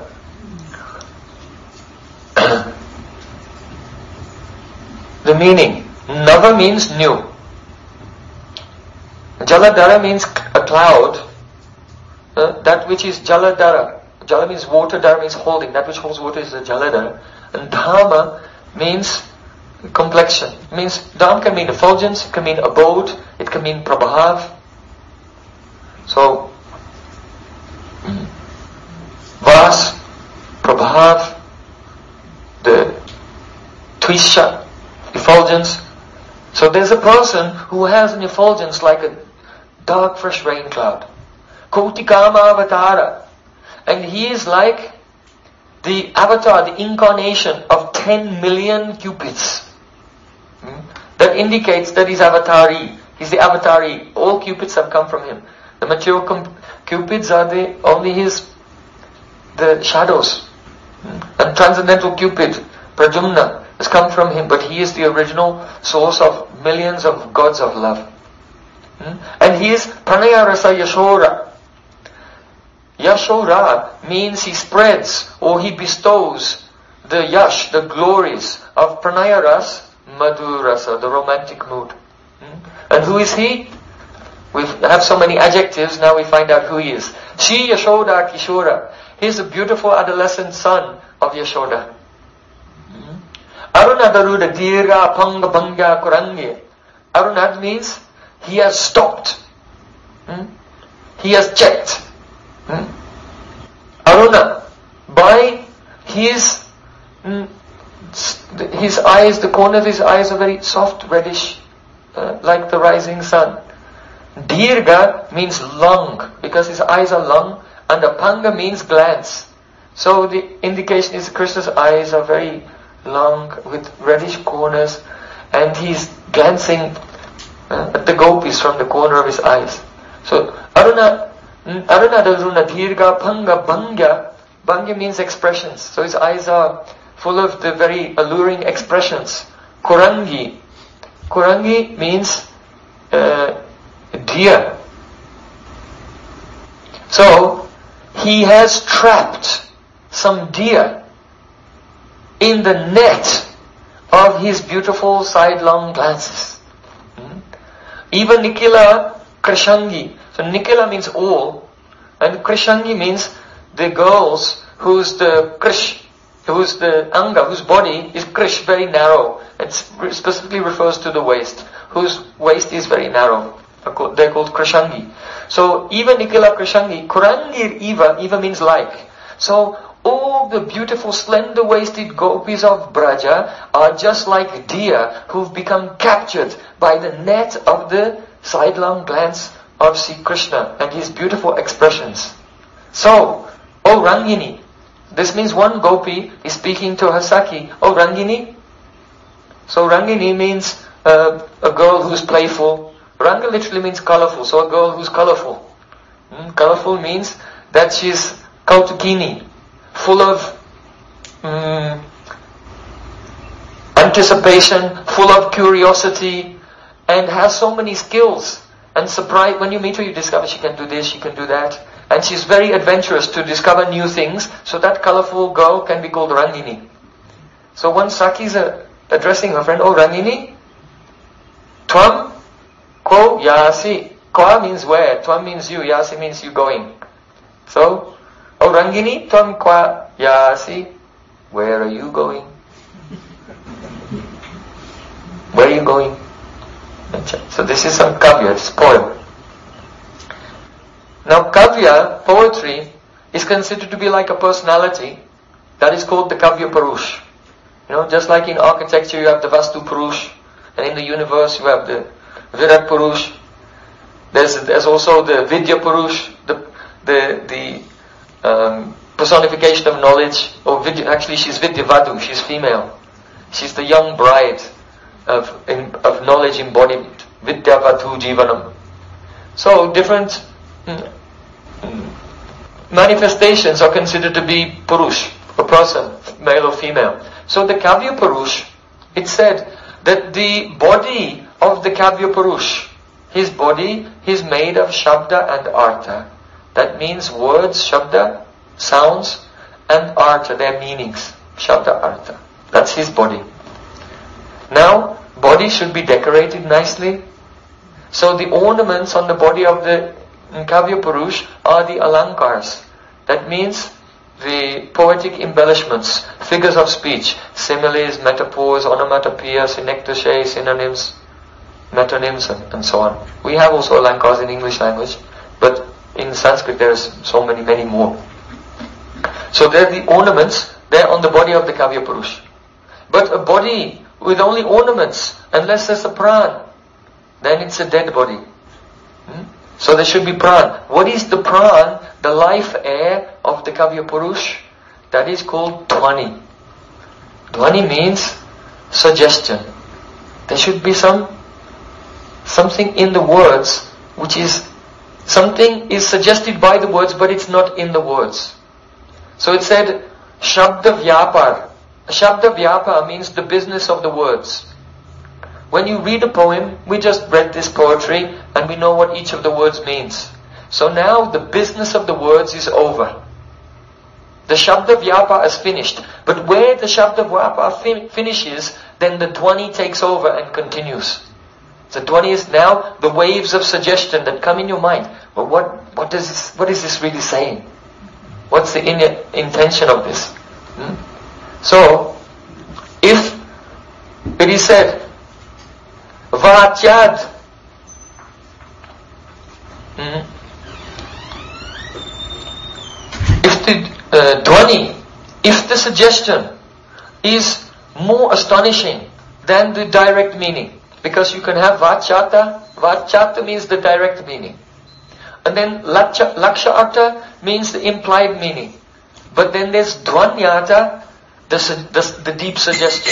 [SPEAKER 1] The meaning. Nava means new. Jaladhara means a cloud. That which is Jaladhara. Jala means water, Dhara means holding. That which holds water is the Jaladhara. And Dhama means complexion. It means Dham can mean effulgence, it can mean abode, it can mean prabhav. So Vas, prabhav, the Tvisha, effulgence. So there's a person who has an effulgence like a dark fresh rain cloud. Kotikama avatara. And he is like the avatar, the incarnation of 10 million cupids. That indicates that he's avatari. He's the avatari. All cupids have come from him. The material cupids are the shadows. And transcendental cupid, Pradyumna, has come from him, but he is the original source of millions of gods of love. And he is Pranaya Rasa Yashora. Yashora means he spreads or he bestows the yash, the glories of Pranaya Ras, Madhu Rasa, the romantic mood. And who is he? We have so many adjectives, now we find out who he is. Shri Yashoda Kishora. He is the beautiful adolescent son of Yashoda. Arunadaruda Dirga Panga Banga Kurangi. Arunad means he has stopped. He has checked. Aruna, by his eyes, the corner of his eyes are very soft reddish, like the rising sun. Dirga means long, because his eyes are long, and the Panga means glance. So the indication is Krishna's eyes are very long with reddish corners, and he's glancing at the gopis from the corner of his eyes. So Aruna Daruna Dirga Panga Bangya. Bangya means expressions. So his eyes are full of the very alluring expressions. Kurangi. Kurangi means deer. So he has trapped some deer in the net of his beautiful sidelong glances. Even Nikila Krishangi. So Nikila means all, and Krishangi means the girls whose the Krish, whose the Anga, whose body is Krish, very narrow. It specifically refers to the waist, whose waist is very narrow. They're called Krishangi. So even Nikila Krishangi, Kurangir Eva means like. So all the beautiful slender-waisted gopis of Braja are just like deer who've become captured by the net of the sidelong glance of Sri Krishna and his beautiful expressions. So, O Rangini, This means one gopi is speaking to her Sakhi, oh Rangini. So Rangini means a girl who's playful. Ranga literally means colorful, so a girl who's colorful. Colorful means that she's kautukini, full of anticipation, full of curiosity, and has so many skills. And surprise, when you meet her, you discover she can do this, she can do that. And she's very adventurous to discover new things, so that colorful girl can be called Rangini. So one Sakhi is addressing her friend, oh Rangini, Tvam ko yasi. Kwa means where, Tvam means you, yasi means you going. So, oh Rangini, Tvam kwa yasi. Where are you going? Where are you going? So this is some kavya, it's poem. Now kavya, poetry, is considered to be like a personality. That is called the Kavya Purush. Just like in architecture you have the Vastu Purush, and in the universe you have the Virat Purush. There's also the Vidya Purush, the personification of knowledge. Or Vidya, actually she's Vidya Vadu, she's female. She's the young bride of knowledge embodied. Vidya Vadu Jivanam. So different manifestations are considered to be Purush, a person, male or female. So the Kavya Purush, it said that the body of the Kavya Purush, his body is made of Shabda and Artha. That means words, Shabda, sounds, and Artha, their meanings. Shabda, Artha. That's his body. Now, body should be decorated nicely. So the ornaments on the body of the Kavya Purush are the alankars. That means the poetic embellishments, figures of speech, similes, metaphors, onomatopoeia, synecdoche, synonyms, metonyms, and so on. We have also alankars in English language, but in Sanskrit there is so many more. So they're the ornaments, they're on the body of the Kavya Purush. But a body with only ornaments, unless there's a pran, then it's a dead body. So there should be pran. What is the pran? The life air of the Kavya Purush? That is called dhvani. Dhvani means suggestion. There should be something in the words which is, something is suggested by the words but it's not in the words. So it said, Shabda Vyapar. Shabda Vyapar means the business of the words. When you read a poem, we just read this poetry and we know what each of the words means. So now the business of the words is over. The Shabda Vyapar is finished. But where the Shabda Vyapar finishes, then the Dhvani takes over and continues. The Dhvani is now the waves of suggestion that come in your mind. Well, what is this really saying? What's the intention of this? So, if it is said, Vācyād, if the dhvani, if the suggestion is more astonishing than the direct meaning, because you can have Vācyāta means the direct meaning, and then Laksha Artha means the implied meaning, but then there's Dhvanyata, the deep suggestion.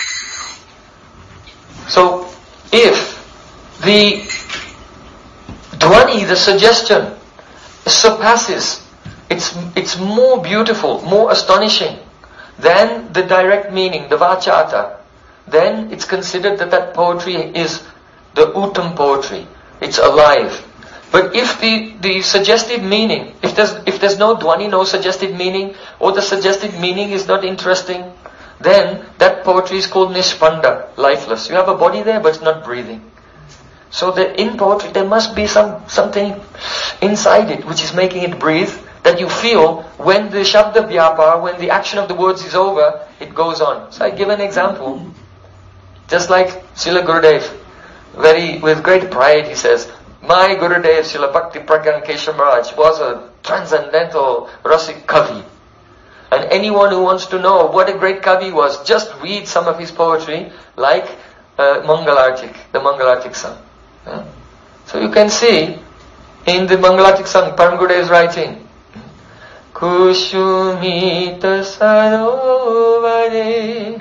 [SPEAKER 1] So, if the dhvani, the suggestion, surpasses, it's more beautiful, more astonishing than the direct meaning, the vācyāta, then it's considered that poetry is the uttam poetry. It's alive. But if the suggested meaning, if there's no dhvani, no suggested meaning, or the suggested meaning is not interesting, then that poetry is called nishpanda, lifeless. You have a body there, but it's not breathing. So in poetry there must be something inside it which is making it breathe, that you feel when the Shabda Vyapar, when the action of the words is over, it goes on. So I give an example. Just like Srila Gurudev, with great pride he says, my Gurudev Srila Bhakti Pragyan Keshav Maharaj was a transcendental Rasik Kavi. And anyone who wants to know what a great Kavi was, just read some of his poetry, like Mangalartik, the Mangalartik song. So you can see in the Mangalartik song, Param Gurudev's writing, Kushumita sarovare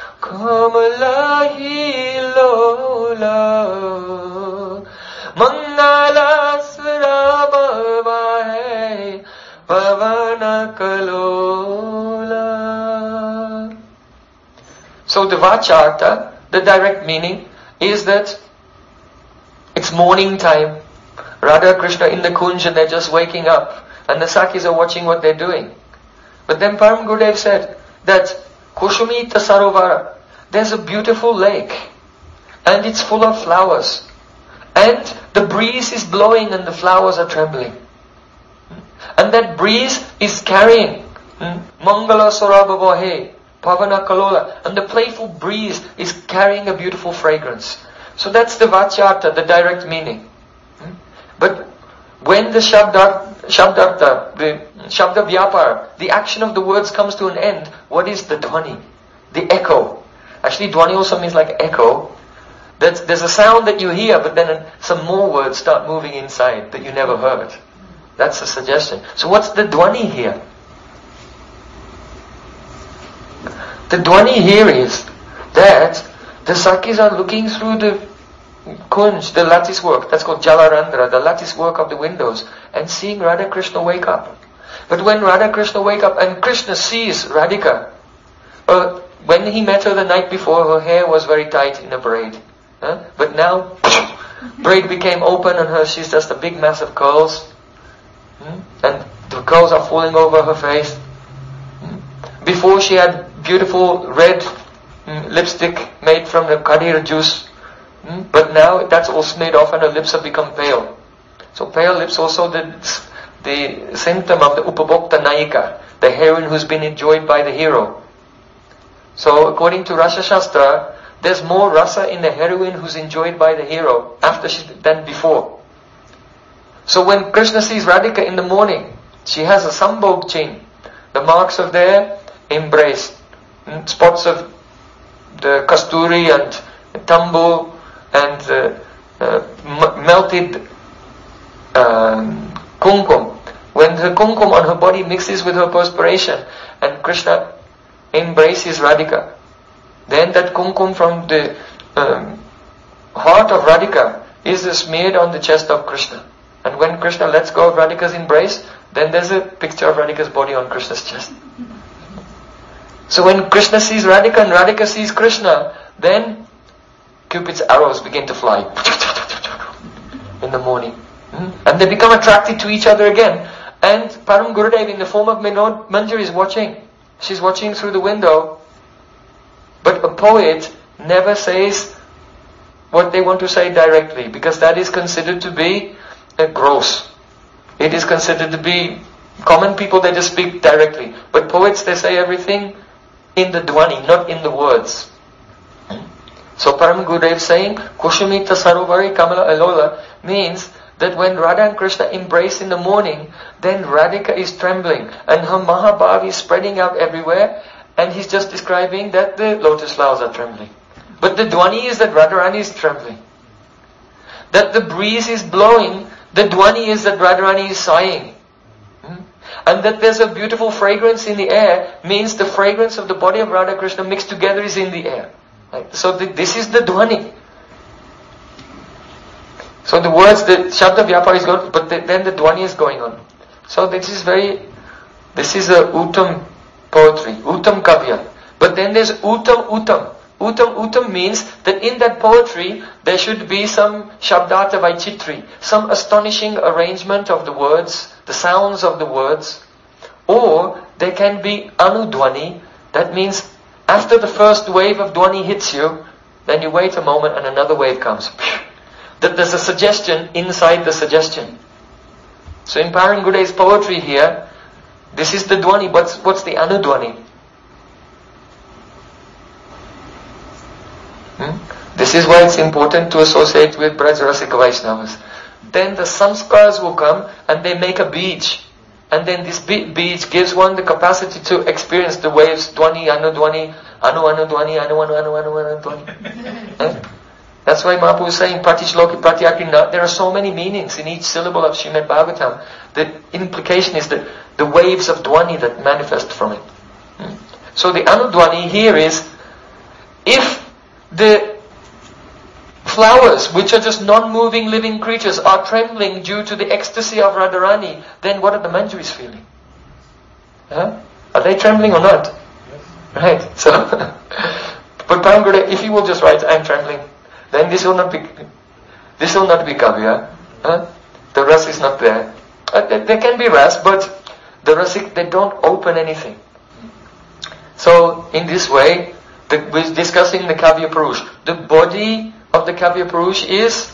[SPEAKER 1] Kamalahi lola Mangala surabhavai Pavana kalola. So the Vacharta, the direct meaning, is that it's morning time. Radha and Krishna in the Kunj and they're just waking up. And the Sakis are watching what they're doing. But then Param Gurudev said that Kushumita Sarovara, there's a beautiful lake. And it's full of flowers. And the breeze is blowing and the flowers are trembling. And that breeze is carrying Mangala Sorabhavahe, Pavana Kalola. And the playful breeze is carrying a beautiful fragrance. So that's the Vacharta, the direct meaning. But when the Shabdartha, the Shabda Vyapar, the action of the words comes to an end, what is the Dhwani? The echo. Actually, Dhwani also means like echo. There's a sound that you hear, but then some more words start moving inside that you never heard. That's the suggestion. So what's the Dhwani here? The Dhwani here is that the Sakis are looking through the Kunj, the lattice work, that's called Jalarandra, the lattice work of the windows, and seeing Radha Krishna wake up. But when Radha Krishna wake up and Krishna sees Radhika, when he met her the night before, her hair was very tight in a braid. But now, braid became open on her, she's just a big mass of curls. And the curls are falling over her face. Before she had beautiful red lipstick made from the kadir juice. But now that's all smeared off and her lips have become pale. So pale lips also the symptom of the Upabhokta Nayika, the heroine who's been enjoyed by the hero. So according to Rasa Shastra, there's more rasa in the heroine who's enjoyed by the hero than before. So when Krishna sees Radhika in the morning, she has a sambhog chin, the marks of their embrace, spots of the kasturi and tambu and melted kumkum. When the kumkum on her body mixes with her perspiration and Krishna embraces Radhika, then that kumkum from the heart of Radhika is smeared on the chest of Krishna. And when Krishna lets go of Radhika's embrace, then there's a picture of Radhika's body on Krishna's chest. So when Krishna sees Radhika and Radhika sees Krishna, then Cupid's arrows begin to fly in the morning. And they become attracted to each other again. And Param Gurudev in the form of Minod Manjari is watching. She's watching through the window. But a poet never says what they want to say directly, because that is considered to be gross. It is considered to be common people, they just speak directly. But poets, they say everything in the Dhwani, not in the words. So Param Gurudev saying, Kushumita Sarovari Kamala Alola means that when Radha and Krishna embrace in the morning, then Radhika is trembling and her Mahabhav is spreading out everywhere, and he's just describing that the lotus flowers are trembling. But the Dhwani is that Radharani is trembling. That the breeze is blowing, the Dhwani is that Radharani is sighing. And that there's a beautiful fragrance in the air means the fragrance of the body of Radha Krishna mixed together is in the air. Right? So this is the Dhwani. So the words, the Shabda Vyapar is going, but then the Dhwani is going on. So this is a Uttam poetry, Uttam Kavya. But then there's Uttam Uttam. Uttam Uttam means that in that poetry there should be some Shabdartha Vaichitri, some astonishing arrangement of the words, the sounds of the words. Or there can be Anudhwani, that means after the first wave of Dhwani hits you, then you wait a moment and another wave comes. That there's a suggestion inside the suggestion. So in Param Gurudev's poetry here, this is the Dhwani, but what's the Anudhwani? This is why it's important to associate with Braj-Rasika Vaishnavas. Then the samskars will come and they make a beach. And then this beach gives one the capacity to experience the waves, Dhwani, Anudhwani, Anu, Anudhwani, Anu, Anu, Anu, Anu, Anudhwani. That's why Mahaprabhu is saying, Pratishloki Pratyakrina, there are so many meanings in each syllable of Srimad Bhagavatam. The implication is that the waves of Dwani that manifest from it. So the Anudwani here is, if the flowers, which are just non-moving living creatures, are trembling due to the ecstasy of Radharani, then what are the Manjaris feeling? Huh? Are they trembling or not? Yes. Right. So, but Paramguru, if he will just write, I'm trembling, then this will not be kavya. Huh? The ras is not there. There can be ras, but the rasik, they don't open anything. So, in this way, we're discussing the Kavya Purush. The body of the Kavya Purush is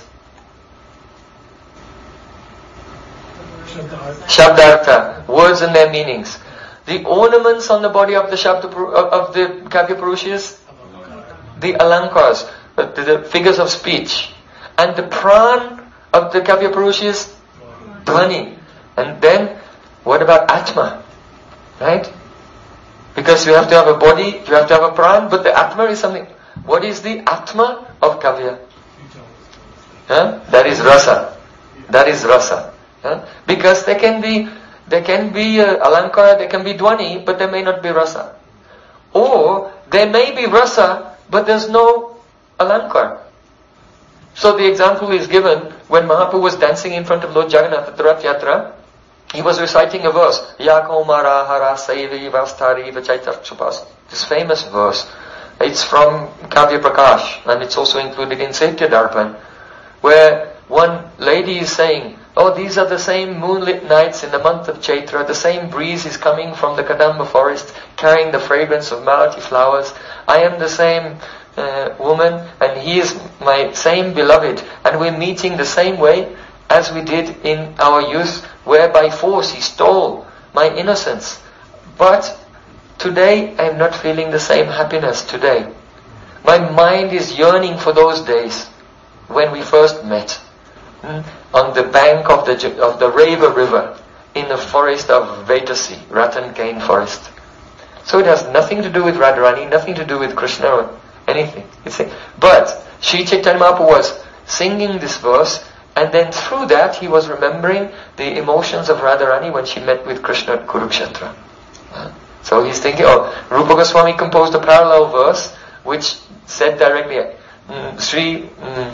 [SPEAKER 1] Shabdartha, words and their meanings. The ornaments on the body of the Kavya Purush is the Alankars, the figures of speech. And the Pran of the Kavya Purush is Dhvani. And then, what about Atma? Right? Because you have to have a body, you have to have a Pran, but the Atma is something. What is the Atma of Kavya? Huh? That is Rasa. That is Rasa. Huh? Because there can be Alankara, there can be Dwani, but there may not be Rasa. Or, there may be Rasa, but there's no Alankar. So the example is given when Mahaprabhu was dancing in front of Lord Jagannath at the Rath Yatra. He was reciting a verse, Yakomara Hara Saivi Vastari Vachaitarchupas. This famous verse. It's from Kavya Prakash, and it's also included in Saitya Darpan, where one lady is saying, oh, these are the same moonlit nights in the month of Chaitra, the same breeze is coming from the Kadamba forest, carrying the fragrance of Malati flowers. I am the same woman, and he is my same beloved, and we're meeting the same way as we did in our youth, where by force he stole my innocence. But today I am not feeling the same happiness today. My mind is yearning for those days when we first met on the bank of the Reva river in the forest of Vetasi, Ratan Cane forest. So it has nothing to do with Radharani, nothing to do with Krishna or anything. But Sri Chaitanya Mahaprabhu was singing this verse, and then through that he was remembering the emotions of Radharani when she met with Krishna at Kurukshetra. So he's thinking, Rupa Goswami composed a parallel verse which said directly, Sri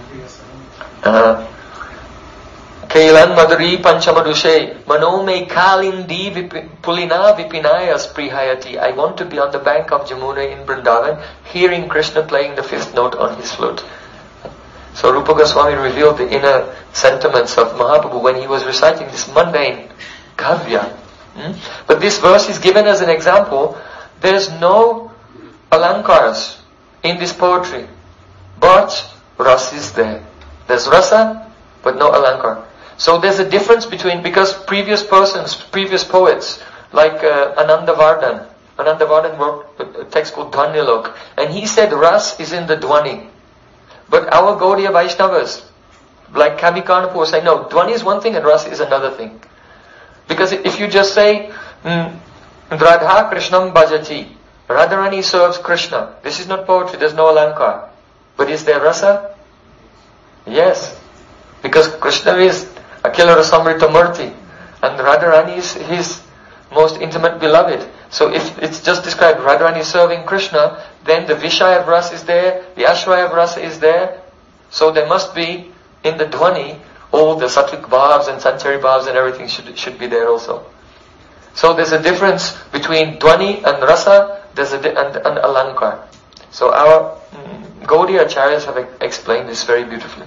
[SPEAKER 1] Kailan Madhuri Panchamadushe Manome Kalindi Pulina Vipinaya Sprihayati. I want to be on the bank of Jamuna in Vrindavan, hearing Krishna playing the fifth note on his flute. So Rupa Goswami revealed the inner sentiments of Mahaprabhu when he was reciting this mundane kavya. But this verse is given as an example. There's no alankars in this poetry, but ras is there. There's rasa, but no alankar. So there's a difference between, because previous poets, like Ananda Vardhan wrote a text called Dhanyalok, and he said ras is in the Dwani. But our Gaudiya Vaishnavas, like Kavi Karnapur, say no, Dwani is one thing and ras is another thing. Because if you just say, Radha Krishnam Bhajati, Radharani serves Krishna, this is not poetry, there's no alankar. But is there rasa? Yes. Because Krishna is Akhila Rasamrita Murti, and Radharani is his most intimate beloved. So if it's just described Radharani serving Krishna, then the Vishaya of rasa is there, the Ashraya of rasa is there. So there must be, in the Dhwani, all the Sattvic bhavs and Sanchari bhavs and everything should be there also. So there's a difference between Dhwani and rasa, and alankar. So our Gaudiya Acharyas have explained this very beautifully.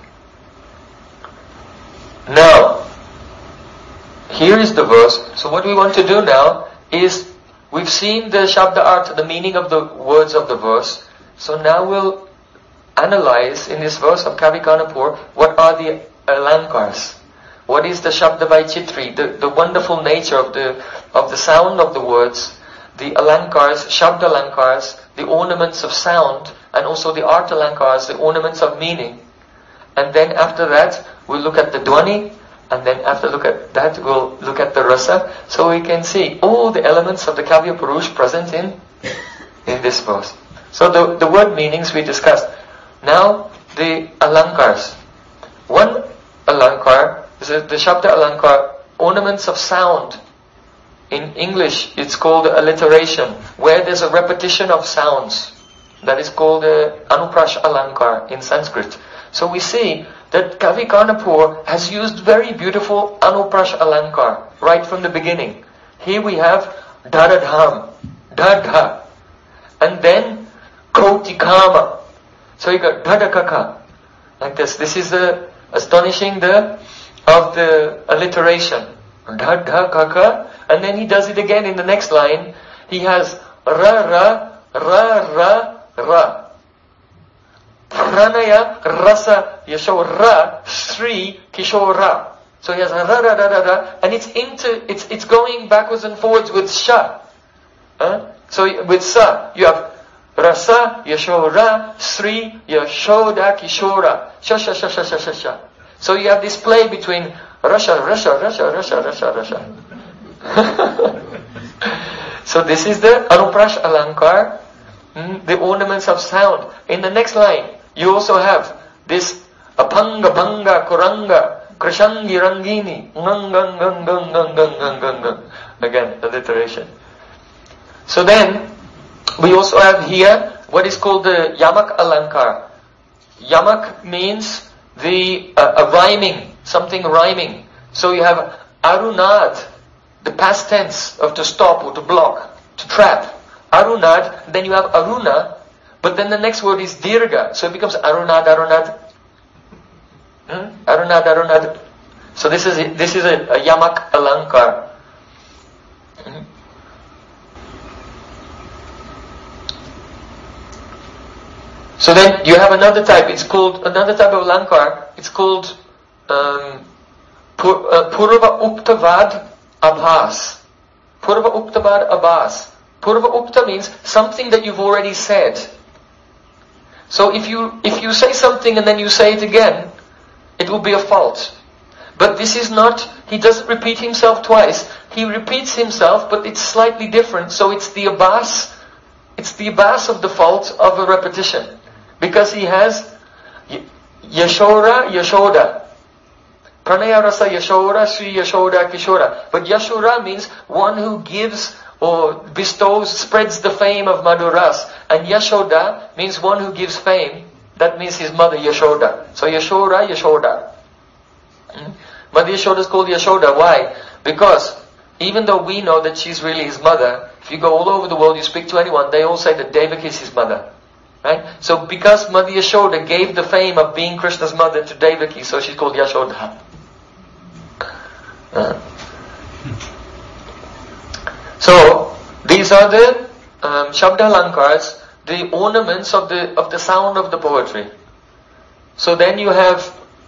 [SPEAKER 1] Now, here is the verse. So what we want to do now is, we've seen the Shabda Artha, the meaning of the words of the verse. So now we'll analyze in this verse of Kavi Karnapur, what are the alankars? What is the Shabda Vaichitri, the wonderful nature of the sound of the words, the alankars, Shabda alankars, the ornaments of sound, and also the art alankars, the ornaments of meaning. And then after that, we'll look at the Dwani, and then after look at that, we'll look at the Rasa, so we can see all the elements of the Kavya Purush present in this verse. So the word meanings we discussed. Now, the alankars. One alankar is the Shabda alankar, ornaments of sound. In English, it's called alliteration, where there's a repetition of sounds. That is called Anuprash alankar in Sanskrit. So we see that Kavi Karnapur has used very beautiful Anuprash alankar right from the beginning. Here we have Daradham, Dadha, and then Kotikama. So you got Dadakaka, like this. This is the astonishing of the alliteration. Dadakaka, and then he does it again in the next line. He has Ra Ra Ra Ra Ra. Pranaya Rasa Yashora Sri Kishora. So he has Ra Ra Ra Ra Ra, and it's going backwards and forwards with Sha. So with Sa, you have Rasa Yashora Sri Yashoda Kishora. Sha Sha Sha Sha Sha Sha Sha. So you have this play between Rasha. So this is the Anuprash alankar, the ornaments of sound. In the next line, you also have this Apanga Banga Kuranga Krishangi Rangini. Again, alliteration. So then, we also have here what is called the Yamak alankar. Yamak means the rhyming, something rhyming. So you have Arunad, the past tense of to stop or to block, to trap. Arunad, then you have Aruna, but then the next word is Dirga, so it becomes Arunad, Arunad. Arunad, Arunad. So this is a Yamak alankar. So then you have another type. Another type of alankar. It's called Purva Uktavad Abhas. Purva Uktavad Abhas. Purva Ukta means something that you've already said. So if you say something and then you say it again, it will be a fault. But this is not, he doesn't repeat himself twice. He repeats himself, but it's slightly different. So it's the abhas of the fault of a repetition. Because he has Yashora, Yashoda. Pranaya Rasa Yashora, Sri Yashoda, Kishora. But Yashora means one who gives or bestows, spreads the fame of Madhuras. And Yashoda means one who gives fame. That means his mother Yashoda. So Yashora, Yashoda. Mother Yashoda is called Yashoda. Why? Because even though we know that she's really his mother, if you go all over the world, you speak to anyone, they all say that Devaki is his mother. Right? So because Mother Yashoda gave the fame of being Krishna's mother to Devaki, so she's called Yashoda. So these are the Shabda Alankars, the ornaments of the sound of the poetry. So then you have,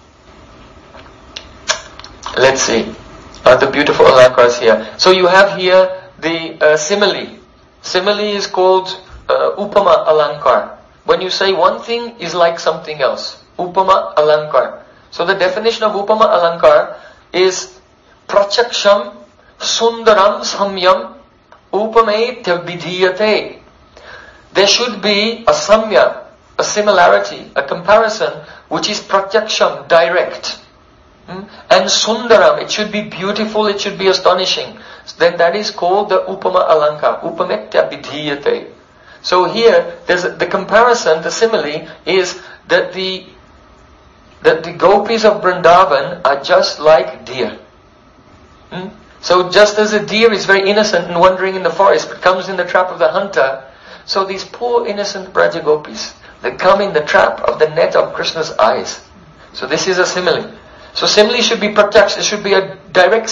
[SPEAKER 1] let's see, the beautiful Alankars here. So you have here the simile. Simile is called Upama Alankar. When you say one thing is like something else. Upama Alankar. So the definition of Upama Alankar is Prachaksham Sundaram Samyam Upametya Vidhiyate. There should be a samya, a similarity, a comparison, which is Pratyaksham, direct. And Sundaram, it should be beautiful, it should be astonishing. Then that is called the Upama Alankar, Upametya Vidhiyate. So here, there's the comparison, the simile, is that the gopis of Vrindavan are just like deer. So just as a deer is very innocent and wandering in the forest, but comes in the trap of the hunter, so these poor innocent Braja gopis, they come in the trap of the net of Krishna's eyes. So this is a simile. So simile should be pratyaksh, it should be a direct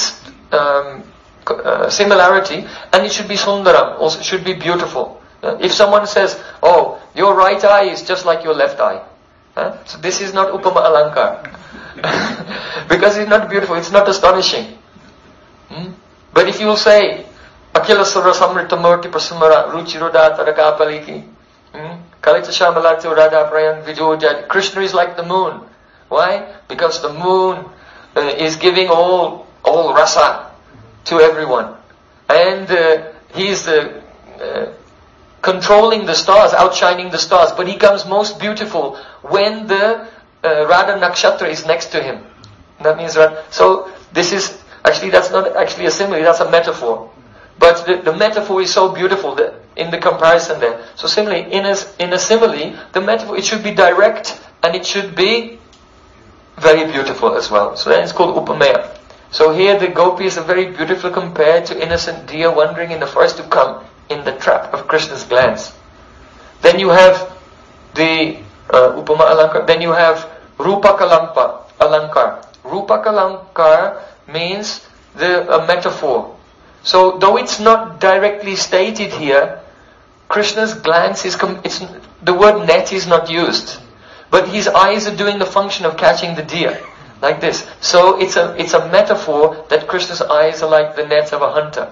[SPEAKER 1] similarity, and it should be sundaram, also it should be beautiful. If someone says, oh, your right eye is just like your left eye. So this is not Upama Alankar. Because it's not beautiful, it's not astonishing. But if you will say, Akila Sura Samrita Murti Prasumara Ruchiroda Tarakapaliki, Kalita Shamalati Radha Prayan Vijoja, Krishna is like the moon. Why? Because the moon is giving all rasa to everyone. And he is the controlling the stars, outshining the stars. But he comes most beautiful when the Radha Nakshatra is next to him. That means, so this is, actually that's not actually a simile, that's a metaphor. But the metaphor is so beautiful that in the comparison there. So similarly, in a simile, the metaphor, it should be direct and it should be very beautiful as well. So then it's called Upamaya. So here the gopis are very beautifully compared to innocent deer wandering in the forest to come in the trap of Krishna's glance. Then you have the Upama Alankar. Then you have Rupaka Alankar. Rupaka Alankar means a metaphor. So though it's not directly stated here, Krishna's glance is, the word net is not used. But his eyes are doing the function of catching the deer. Like this. So it's a metaphor that Krishna's eyes are like the nets of a hunter.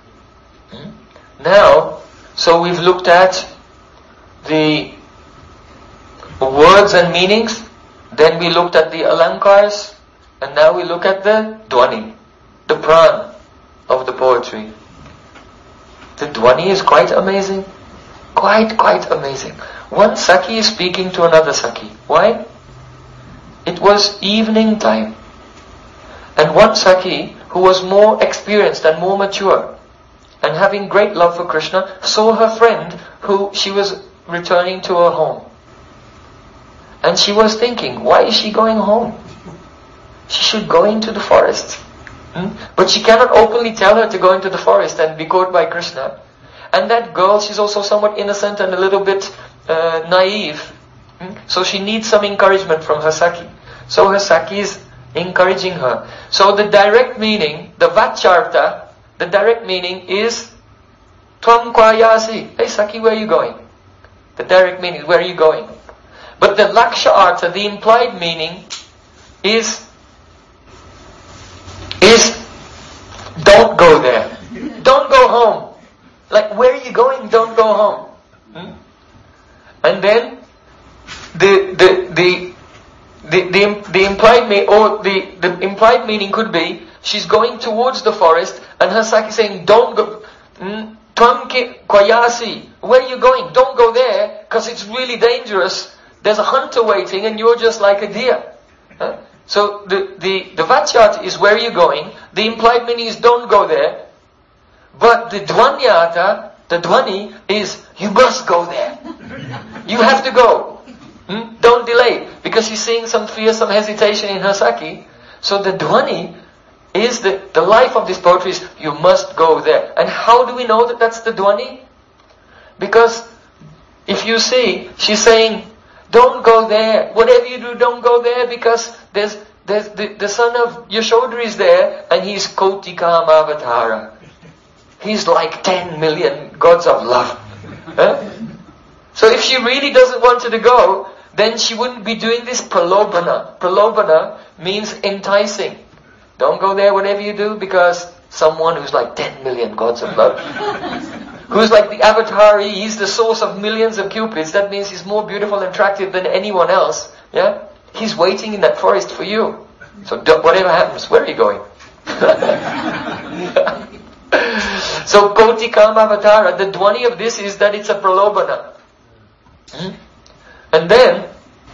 [SPEAKER 1] Now, so we've looked at the words and meanings, then we looked at the alankars, and now we look at the dhwani, the pran of the poetry. The dhwani is quite amazing. Quite amazing. One Sakhi is speaking to another Sakhi. Why? It was evening time. And one Sakhi, who was more experienced and more mature, and having great love for Krishna, saw her friend who she was returning to her home. And she was thinking, why is she going home? She should go into the forest. But she cannot openly tell her to go into the forest and be caught by Krishna. And that girl, she's also somewhat innocent and a little bit naive. So she needs some encouragement from her Sakhi. So her Sakhi is encouraging her. So the direct meaning, the Vachartha, the direct meaning is Tvam Kwayasi. Hey Sakhi, where are you going? The direct meaning is, where are you going? But the Laksha Artha, the implied meaning, is don't go there. Don't go home. Like, where are you going? Don't go home. And then the implied meaning could be, she's going towards the forest and her Sakhi saying, don't go. Tvam Kwayasi. Where are you going? Don't go there because it's really dangerous. There's a hunter waiting and you're just like a deer. So the Vachyat is, where are you going? The implied meaning is, don't go there. But the Dhwanyata, the Dhwani is, you must go there. You have to go. Don't delay. Because she's seeing some fear, some hesitation in her Sakhi. So the Dhwani is the life of this poetry is, you must go there. And how do we know that that's the Dhwani? Because if you see, she's saying, don't go there. Whatever you do, don't go there, because there's the son of Yashoda is there, and he's Kotikam Avatara. He's like 10 million gods of love. So if she really doesn't want her to go, then she wouldn't be doing this pralobhana. Pralobhana means enticing. Don't go there, whatever you do, because someone who's like 10 million gods of love, who's like the avatar, he's the source of millions of cupids, that means he's more beautiful and attractive than anyone else. Yeah, he's waiting in that forest for you. So whatever happens, where are you going? So Kotikam Avatara, the Dhwani of this is that it's a pralobhana. And then,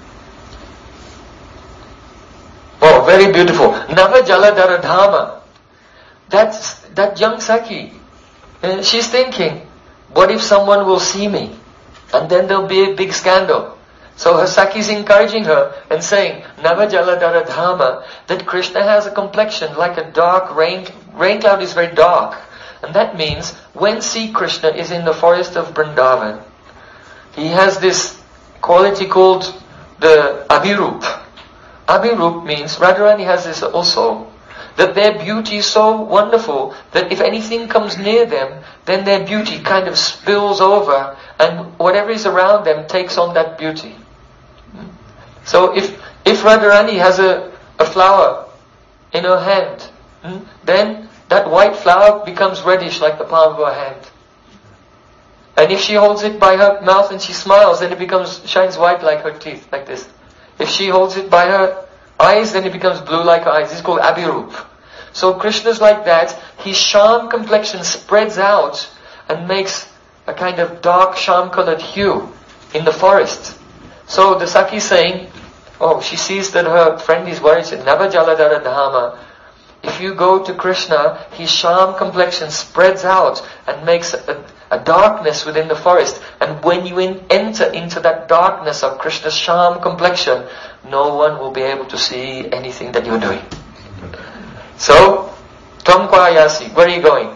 [SPEAKER 1] oh, very beautiful. Nava Jaladhara Dhama. That young Sakhi, she's thinking, what if someone will see me? And then there'll be a big scandal. So her Sakhi is encouraging her and saying, Nava Jaladhara Dhama, that Krishna has a complexion like a dark rain cloud is very dark. And that means when Sri Krishna is in the forest of Vrindavan, he has this quality called the Abhirup. Abhirup means, Radharani has this also, that their beauty is so wonderful that if anything comes near them, then their beauty kind of spills over and whatever is around them takes on that beauty. So if Radharani has a flower in her hand, then that white flower becomes reddish like the palm of her hand. And if she holds it by her mouth and she smiles, then it shines white like her teeth, like this. If she holds it by her eyes, then it becomes blue like her eyes. This is called Abhirup. So Krishna's like that. His sham complexion spreads out and makes a kind of dark sham-colored hue in the forest. So the Sakhi is saying, she sees that her friend is worried. She said, Nava Jaladhara Dhama. If you go to Krishna, his sham complexion spreads out and makes a darkness within the forest. And when you enter into that darkness of Krishna's sham complexion, no one will be able to see anything that you're doing. So, Tamkwa Yasi, where are you going?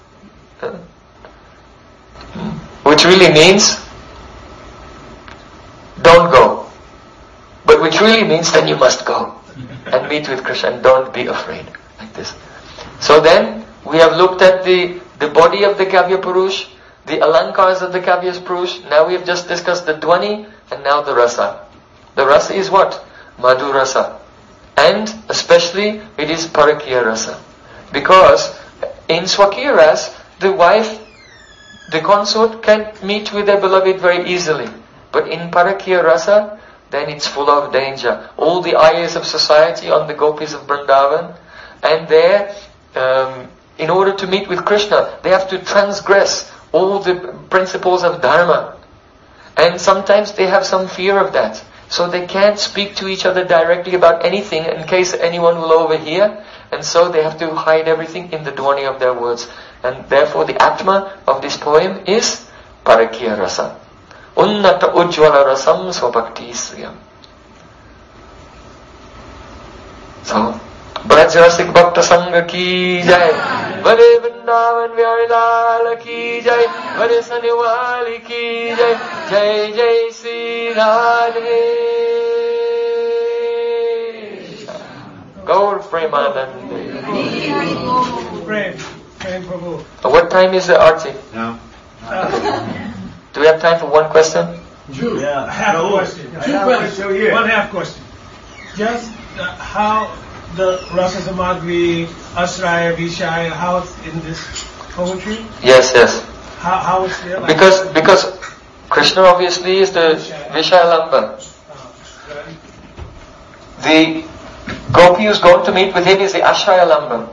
[SPEAKER 1] Which really means, don't go. But which really means then you must go and meet with Krishna and don't be afraid. Like this. So then, we have looked at the body of the Kavya Purush, the Alankars of the Kavya Purush. Now we have just discussed the Dwani and now the Rasa. The Rasa is what? Madhu Rasa. And especially it is Parakya Rasa. Because in Swakya Rasa, the wife, the consort can meet with their beloved very easily. But in Parakya Rasa, then it's full of danger. All the ayahs of society on the gopis of Vrindavan, and there, in order to meet with Krishna, they have to transgress all the principles of Dharma. And sometimes they have some fear of that. So they can't speak to each other directly about anything in case anyone will overhear. And so they have to hide everything in the Dwani of their words. And therefore the Atma of this poem is Parakya Rasa. Unnata Ujjvala Rasam Swabhakti Sriyam. So, Braj Rasik Bhakta Sangha ki jai, Vare Vrindavan Vyari Lal ki jai, Vare Saniwali ki jai, Jai Jai Sri Radhe. Gaur Premanande.
[SPEAKER 2] Prem Prabhu.
[SPEAKER 1] What time is the arti?
[SPEAKER 3] No.
[SPEAKER 1] Do we have time for one question?
[SPEAKER 2] Two. Yeah. Half question. Two questions. One half question. Just how the Rasa Samagri, Asraya, Vishaya, how it's in this poetry?
[SPEAKER 1] Yes.
[SPEAKER 2] How it's there? Like
[SPEAKER 1] Because Krishna obviously is the Vishaya Lamba. The Gopi who's going to meet with him is the Ashraya Lamba.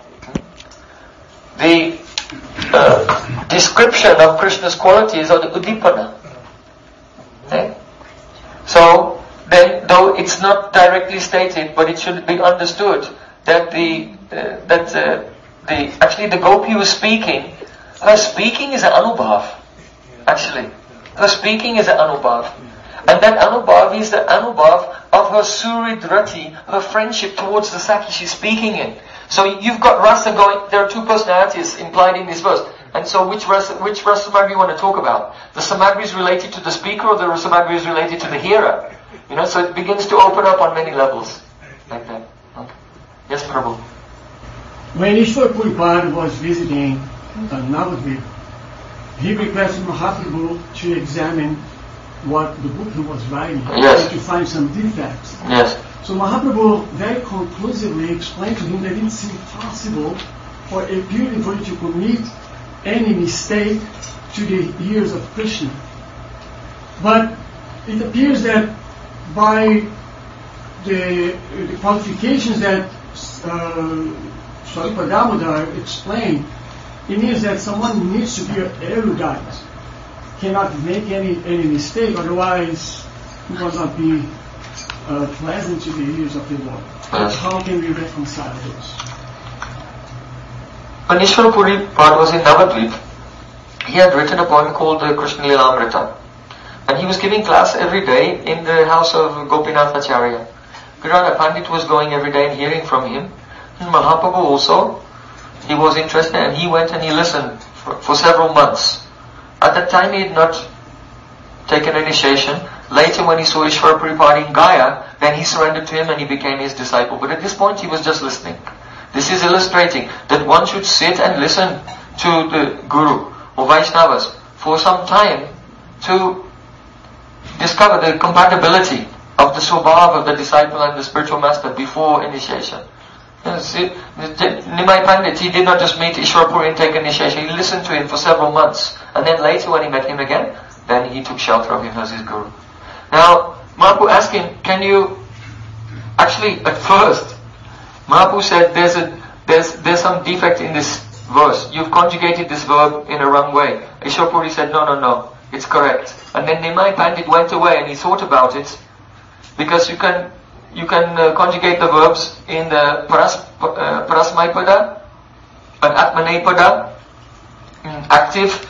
[SPEAKER 1] The description of Krishna's qualities are the Udipana. Okay? So, then, though it's not directly stated, but it should be understood that actually the Gopi who is speaking, her speaking is an Anubhav. Actually, her speaking is an Anubhav. And that Anubhav is the Anubhav of her Suridrati, her friendship towards the Sakhi she's speaking in. So you've got Rasa going, there are two personalities implied in this verse. And so which Rasa Samagri you want to talk about? The Samagri is related to the speaker or the Samagri is related to the hearer? So it begins to open up on many levels. Like that. Okay. Yes, Prabhu.
[SPEAKER 4] When Ishwar Puripad was visiting Navadvip, he requested Mahaprabhu to examine what the book he was writing,
[SPEAKER 1] yes,
[SPEAKER 4] to find some defects.
[SPEAKER 1] Yes.
[SPEAKER 4] So Mahaprabhu very conclusively explained to him that it didn't seem possible for a pure devotee to commit any mistake to the ears of Krishna. But it appears that by the qualifications that Swarupa Damodar explained, it means that someone needs to be erudite, cannot make any mistake, otherwise it will not be pleasant to the ears of the Lord. How can we reconcile this?
[SPEAKER 1] When Ishwara Puripad was in Navadvip, he had written a poem called the Krishna Lilamrita. And he was giving class every day in the house of Gopinath Acharya. Girana Pandit was going every day and hearing from him. And Mahaprabhu also, he was interested and he went and he listened for several months. At that time he had not taken initiation. Later when he saw Ishwara Puripad in Gaya, then he surrendered to him and he became his disciple. But at this point he was just listening. This is illustrating that one should sit and listen to the Guru or Vaishnavas for some time to discover the compatibility of the swabhav of the disciple and the spiritual master before initiation. Nimai Pandit, he did not just meet Ishwara Puri and take initiation, he listened to him for several months. And then later when he met him again, then he took shelter of him as his Guru. Now, Mahaprabhu asked him, can you, actually at first, Mahaprabhu said there's some defect in this verse. You've conjugated this verb in a wrong way. Ishwar Puri said, no, it's correct. And then Nimai Pandit went away and he thought about it, because you can conjugate the verbs in the Parasmaipada and Atmanepada, active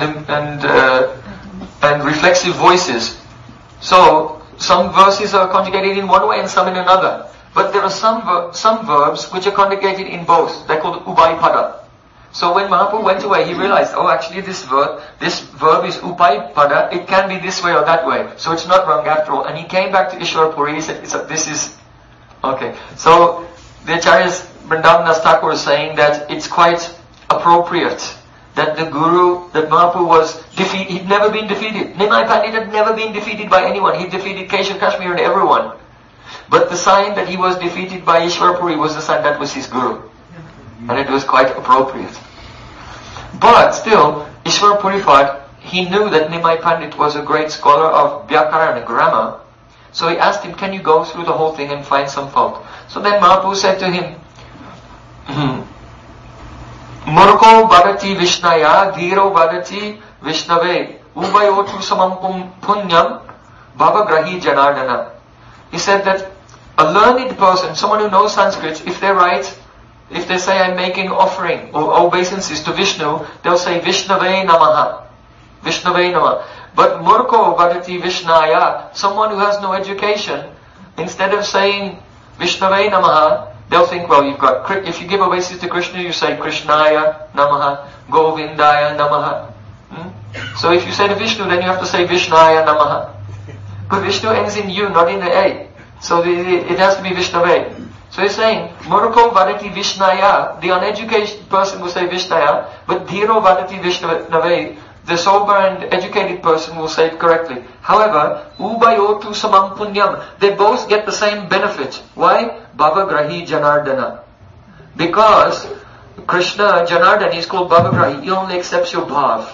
[SPEAKER 1] and reflexive voices. So some verses are conjugated in one way and some in another. But there are some verbs which are conjugated in both. They're called Ubaypada. So when Mahaprabhu went away, he realized, actually this verb is Ubaypada. It can be this way or that way. So it's not wrong after all. And he came back to Ishwar Puri. He said, this is okay. So the Acharyas Vrindavan Das Thakur was saying that it's quite appropriate that the Guru, that Mahaprabhu was defeated. He'd never been defeated. Nimai Pandit had never been defeated by anyone. He defeated Keshav Kashmir and everyone. But the sign that he was defeated by Ishwar Puri was the sign that was his Guru. And it was quite appropriate. But still, Ishwar Puripad, he knew that Nimai Pandit was a great scholar of Vyakara and grammar. So he asked him, can you go through the whole thing and find some fault? So then Mahaprabhu said to him, Murko vadati Vishnaya, Dhiro vadati Vishnave, Ubayotu samam punyam, bhavagrahi janardana. He said that a learned person, someone who knows Sanskrit, if they say I'm making offering or obeisances to Vishnu, they'll say Vishnave Namaha. Vishnave Namaha. But Murko vadati Vishnaya, someone who has no education, instead of saying Vishnave Namaha, they'll think, well, if you give obeisance to Krishna, you say Krishnaya Namaha, Govindaya Namaha. So if you say to Vishnu, then you have to say Vishnaya Namaha. But Vishnu ends in U, not in the A. So it has to be Vishnave. So he's saying, Murko vadati Vishnaya, the uneducated person will say Vishnaya, but Dhiro vadati Vishnave, the sober and educated person will say it correctly. However, Ubayotu samam punyam, they both get the same benefit. Why? Bhavagrahi Janardana. Because Krishna, Janardana, is called Bhavagrahi. He only accepts your bhav.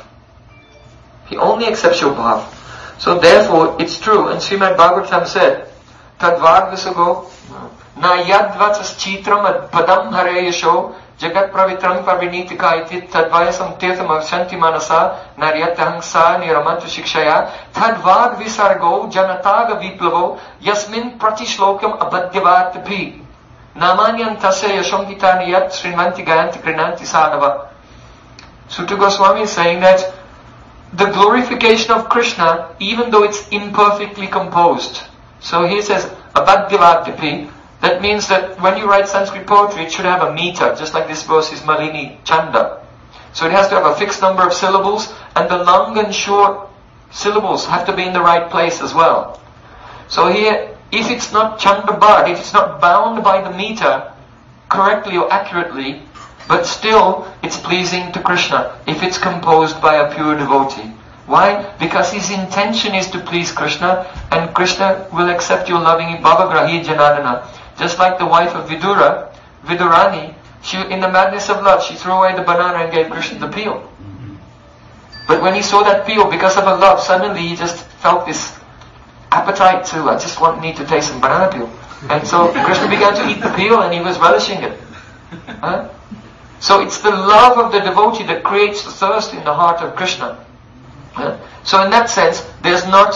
[SPEAKER 1] He only accepts your bhav. So therefore, it's true. And Srimad Bhagavatam said, Tadvad Visago, Na yadvatas chitram padam hareyasho, Jagat pravitram parvinitika iti tadvayasam tirtham avshanti manasa, Naryatahang sa niramantu shikshaya, Tadvad visargo janataga viplavo, Yasmin pratishlokam abhadyavatapi, Namanyam tasya yashomhitani yat srinvanti gayanti krinanti sadhava. Sutta Goswami is saying that the glorification of Krishna, even though it's imperfectly composed. So he says, abhadyavatapi. That means that when you write Sanskrit poetry, it should have a meter, just like this verse is Malini Chanda. So it has to have a fixed number of syllables, and the long and short syllables have to be in the right place as well. So here, if it's not Chandabad, if it's not bound by the meter correctly or accurately, but still it's pleasing to Krishna, if it's composed by a pure devotee. Why? Because his intention is to please Krishna, and Krishna will accept your loving Bhavagrahi Janardana. Just like the wife of Vidura, Vidurani, she, in the madness of love, she threw away the banana and gave Krishna the peel. But when he saw that peel, because of her love, suddenly he just felt this appetite to, I need to taste some banana peel. And so Krishna began to eat the peel and he was relishing it. So it's the love of the devotee that creates the thirst in the heart of Krishna. So in that sense, there's not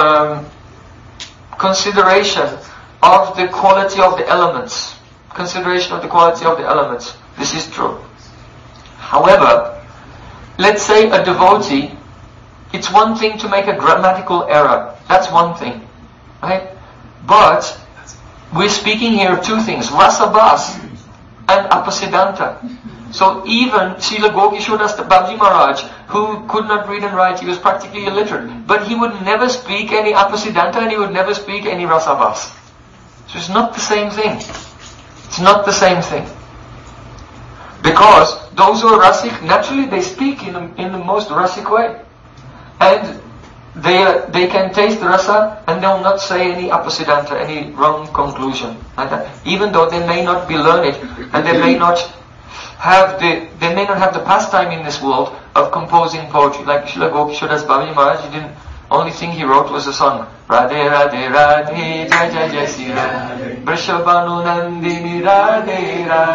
[SPEAKER 1] consideration of the quality of the elements. Consideration of the quality of the elements. This is true. However, let's say a devotee, it's one thing to make a grammatical error. That's one thing. Right? But we're speaking here of two things. Rasabhas and Apasiddhanta. So even Srila Gokishodas Babaji Maharaj, who could not read and write, he was practically illiterate. But he would never speak any Apasiddhanta and he would never speak any Rasabhas. So it's not the same thing. It's not the same thing. Because those who are Rasik, naturally they speak in the most Rasik way. And they can taste the Rasa and they'll not say any Apasiddhanta, any wrong conclusion. Like that. Even though they may not be learned and they may not have the pastime in this world of composing poetry. Like Srila Gokishodas Babaji Maharaj, the only thing he wrote was a song. Radhe Radhe Radhe Jai Jai Jai Sri Radhe Vrishabhanu Nandini Radhe Radhe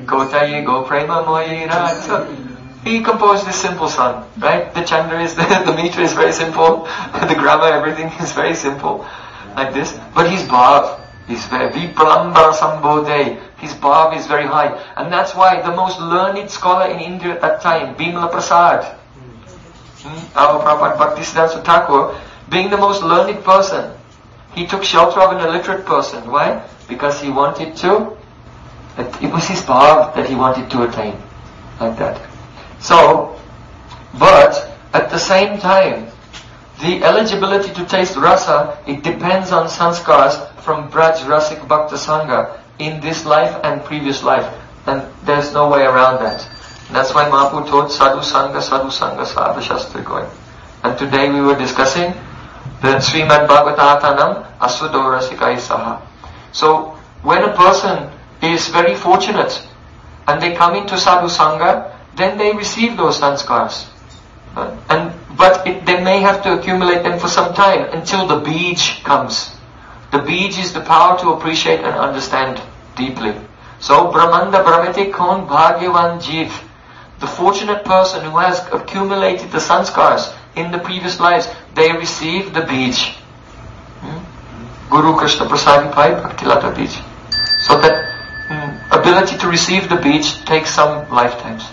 [SPEAKER 1] Kotayi go prema moira. So he composed this simple song, right? The chanda is, the meter is very simple, the grammar, everything is very simple, like this. But his bhav is very, Vipralambara Sambodhe, his bhav is very high. And that's why the most learned scholar in India at that time, Bimala Prasad, our Prabhupada Bhaktisiddhanta Thakur, being the most learned person, he took shelter of an illiterate person. Why? Because he wanted to, it was his bhav that he wanted to attain, like that. So, but at the same time, the eligibility to taste rasa, it depends on sanskars from Braj Rasik Bhakta Sangha in this life and previous life. And there's no way around that. And that's why Mahaprabhu taught Sadhu Sangha Sadha Shastra going. And today we were discussing the Srimad Bhagavatanam Asudo Rasikai Saha. So, when a person is very fortunate and they come into Sadhu Sangha, then they receive those sanskars. But they may have to accumulate them for some time until the beej comes. The beej is the power to appreciate and understand deeply. So, Brahmanda Brahmati Kon Bhagyavan Jiv, the fortunate person who has accumulated the sanskars in the previous lives, they receive the beej. Guru Krishna Prasadi Pai Bhaktilata beej. So that ability to receive the beej takes some lifetimes.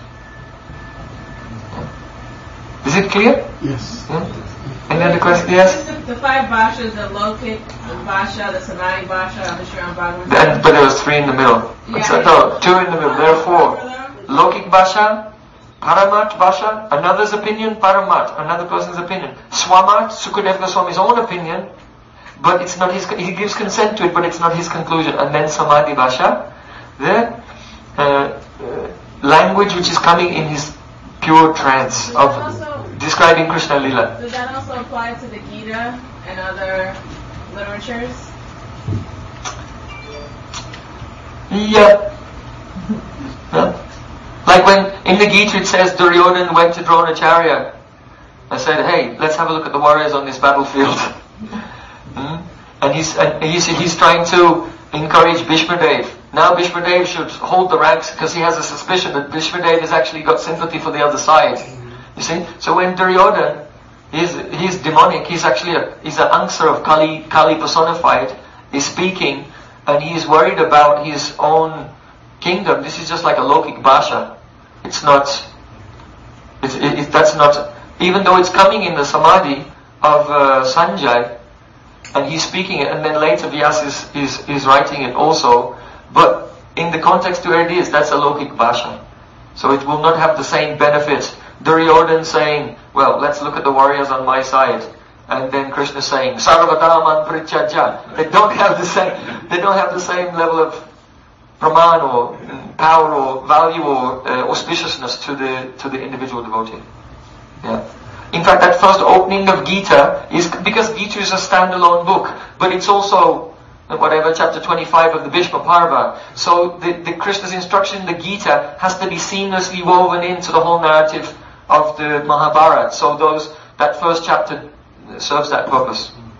[SPEAKER 1] Is it clear?
[SPEAKER 4] Yes.
[SPEAKER 1] Any other question? Yes?
[SPEAKER 3] The 5 bhashas, the Lokik, the Bhasha, the Samadhi Bhasha, the Srimad Bhagavatam.
[SPEAKER 1] But there was 3 in the middle.
[SPEAKER 3] Yeah.
[SPEAKER 1] No, 2 in the middle. There are 4. Lokik Bhasha, Paramat Bhasha, another's opinion, Paramat, another person's opinion. Swamat, Sukadeva Goswami's own opinion, but it's not his, he gives consent to it, but it's not his conclusion. And then Samadhi Bhasha, the language which is coming in his pure trance of describing Krishna Lila.
[SPEAKER 3] Does that also apply to the Gita and other literatures?
[SPEAKER 1] Yeah. Like when in the Gita it says Duryodhana went to Dronacharya and said, hey, let's have a look at the warriors on this battlefield. And he's trying to encourage Bhishmadev. Now Bhishmadev should hold the ranks because he has a suspicion that Bhishmadev has actually got sympathy for the other side. You see? So when Duryodhana, he's demonic, he's an answer of Kali personified, is speaking, and he is worried about his own kingdom. This is just like a Lokik Bhasha. It's not, that's not, even though it's coming in the Samadhi of Sanjay, and he's speaking it, and then later Vyas is writing it also, but in the context where it is, that's a Lokik Bhasha. So it will not have the same benefit. Duryodhana saying, well, let's look at the warriors on my side. And then Krishna saying, Sarvadaman Prichaja. They don't have the same level of praman or power or value or auspiciousness to the individual devotee. Yeah. In fact, that first opening of Gita is, because Gita is a standalone book, but it's also, chapter 25 of the Bhishma Parva. So the Krishna's instruction in the Gita has to be seamlessly woven into the whole narrative of the Mahabharata. So that first chapter serves that purpose.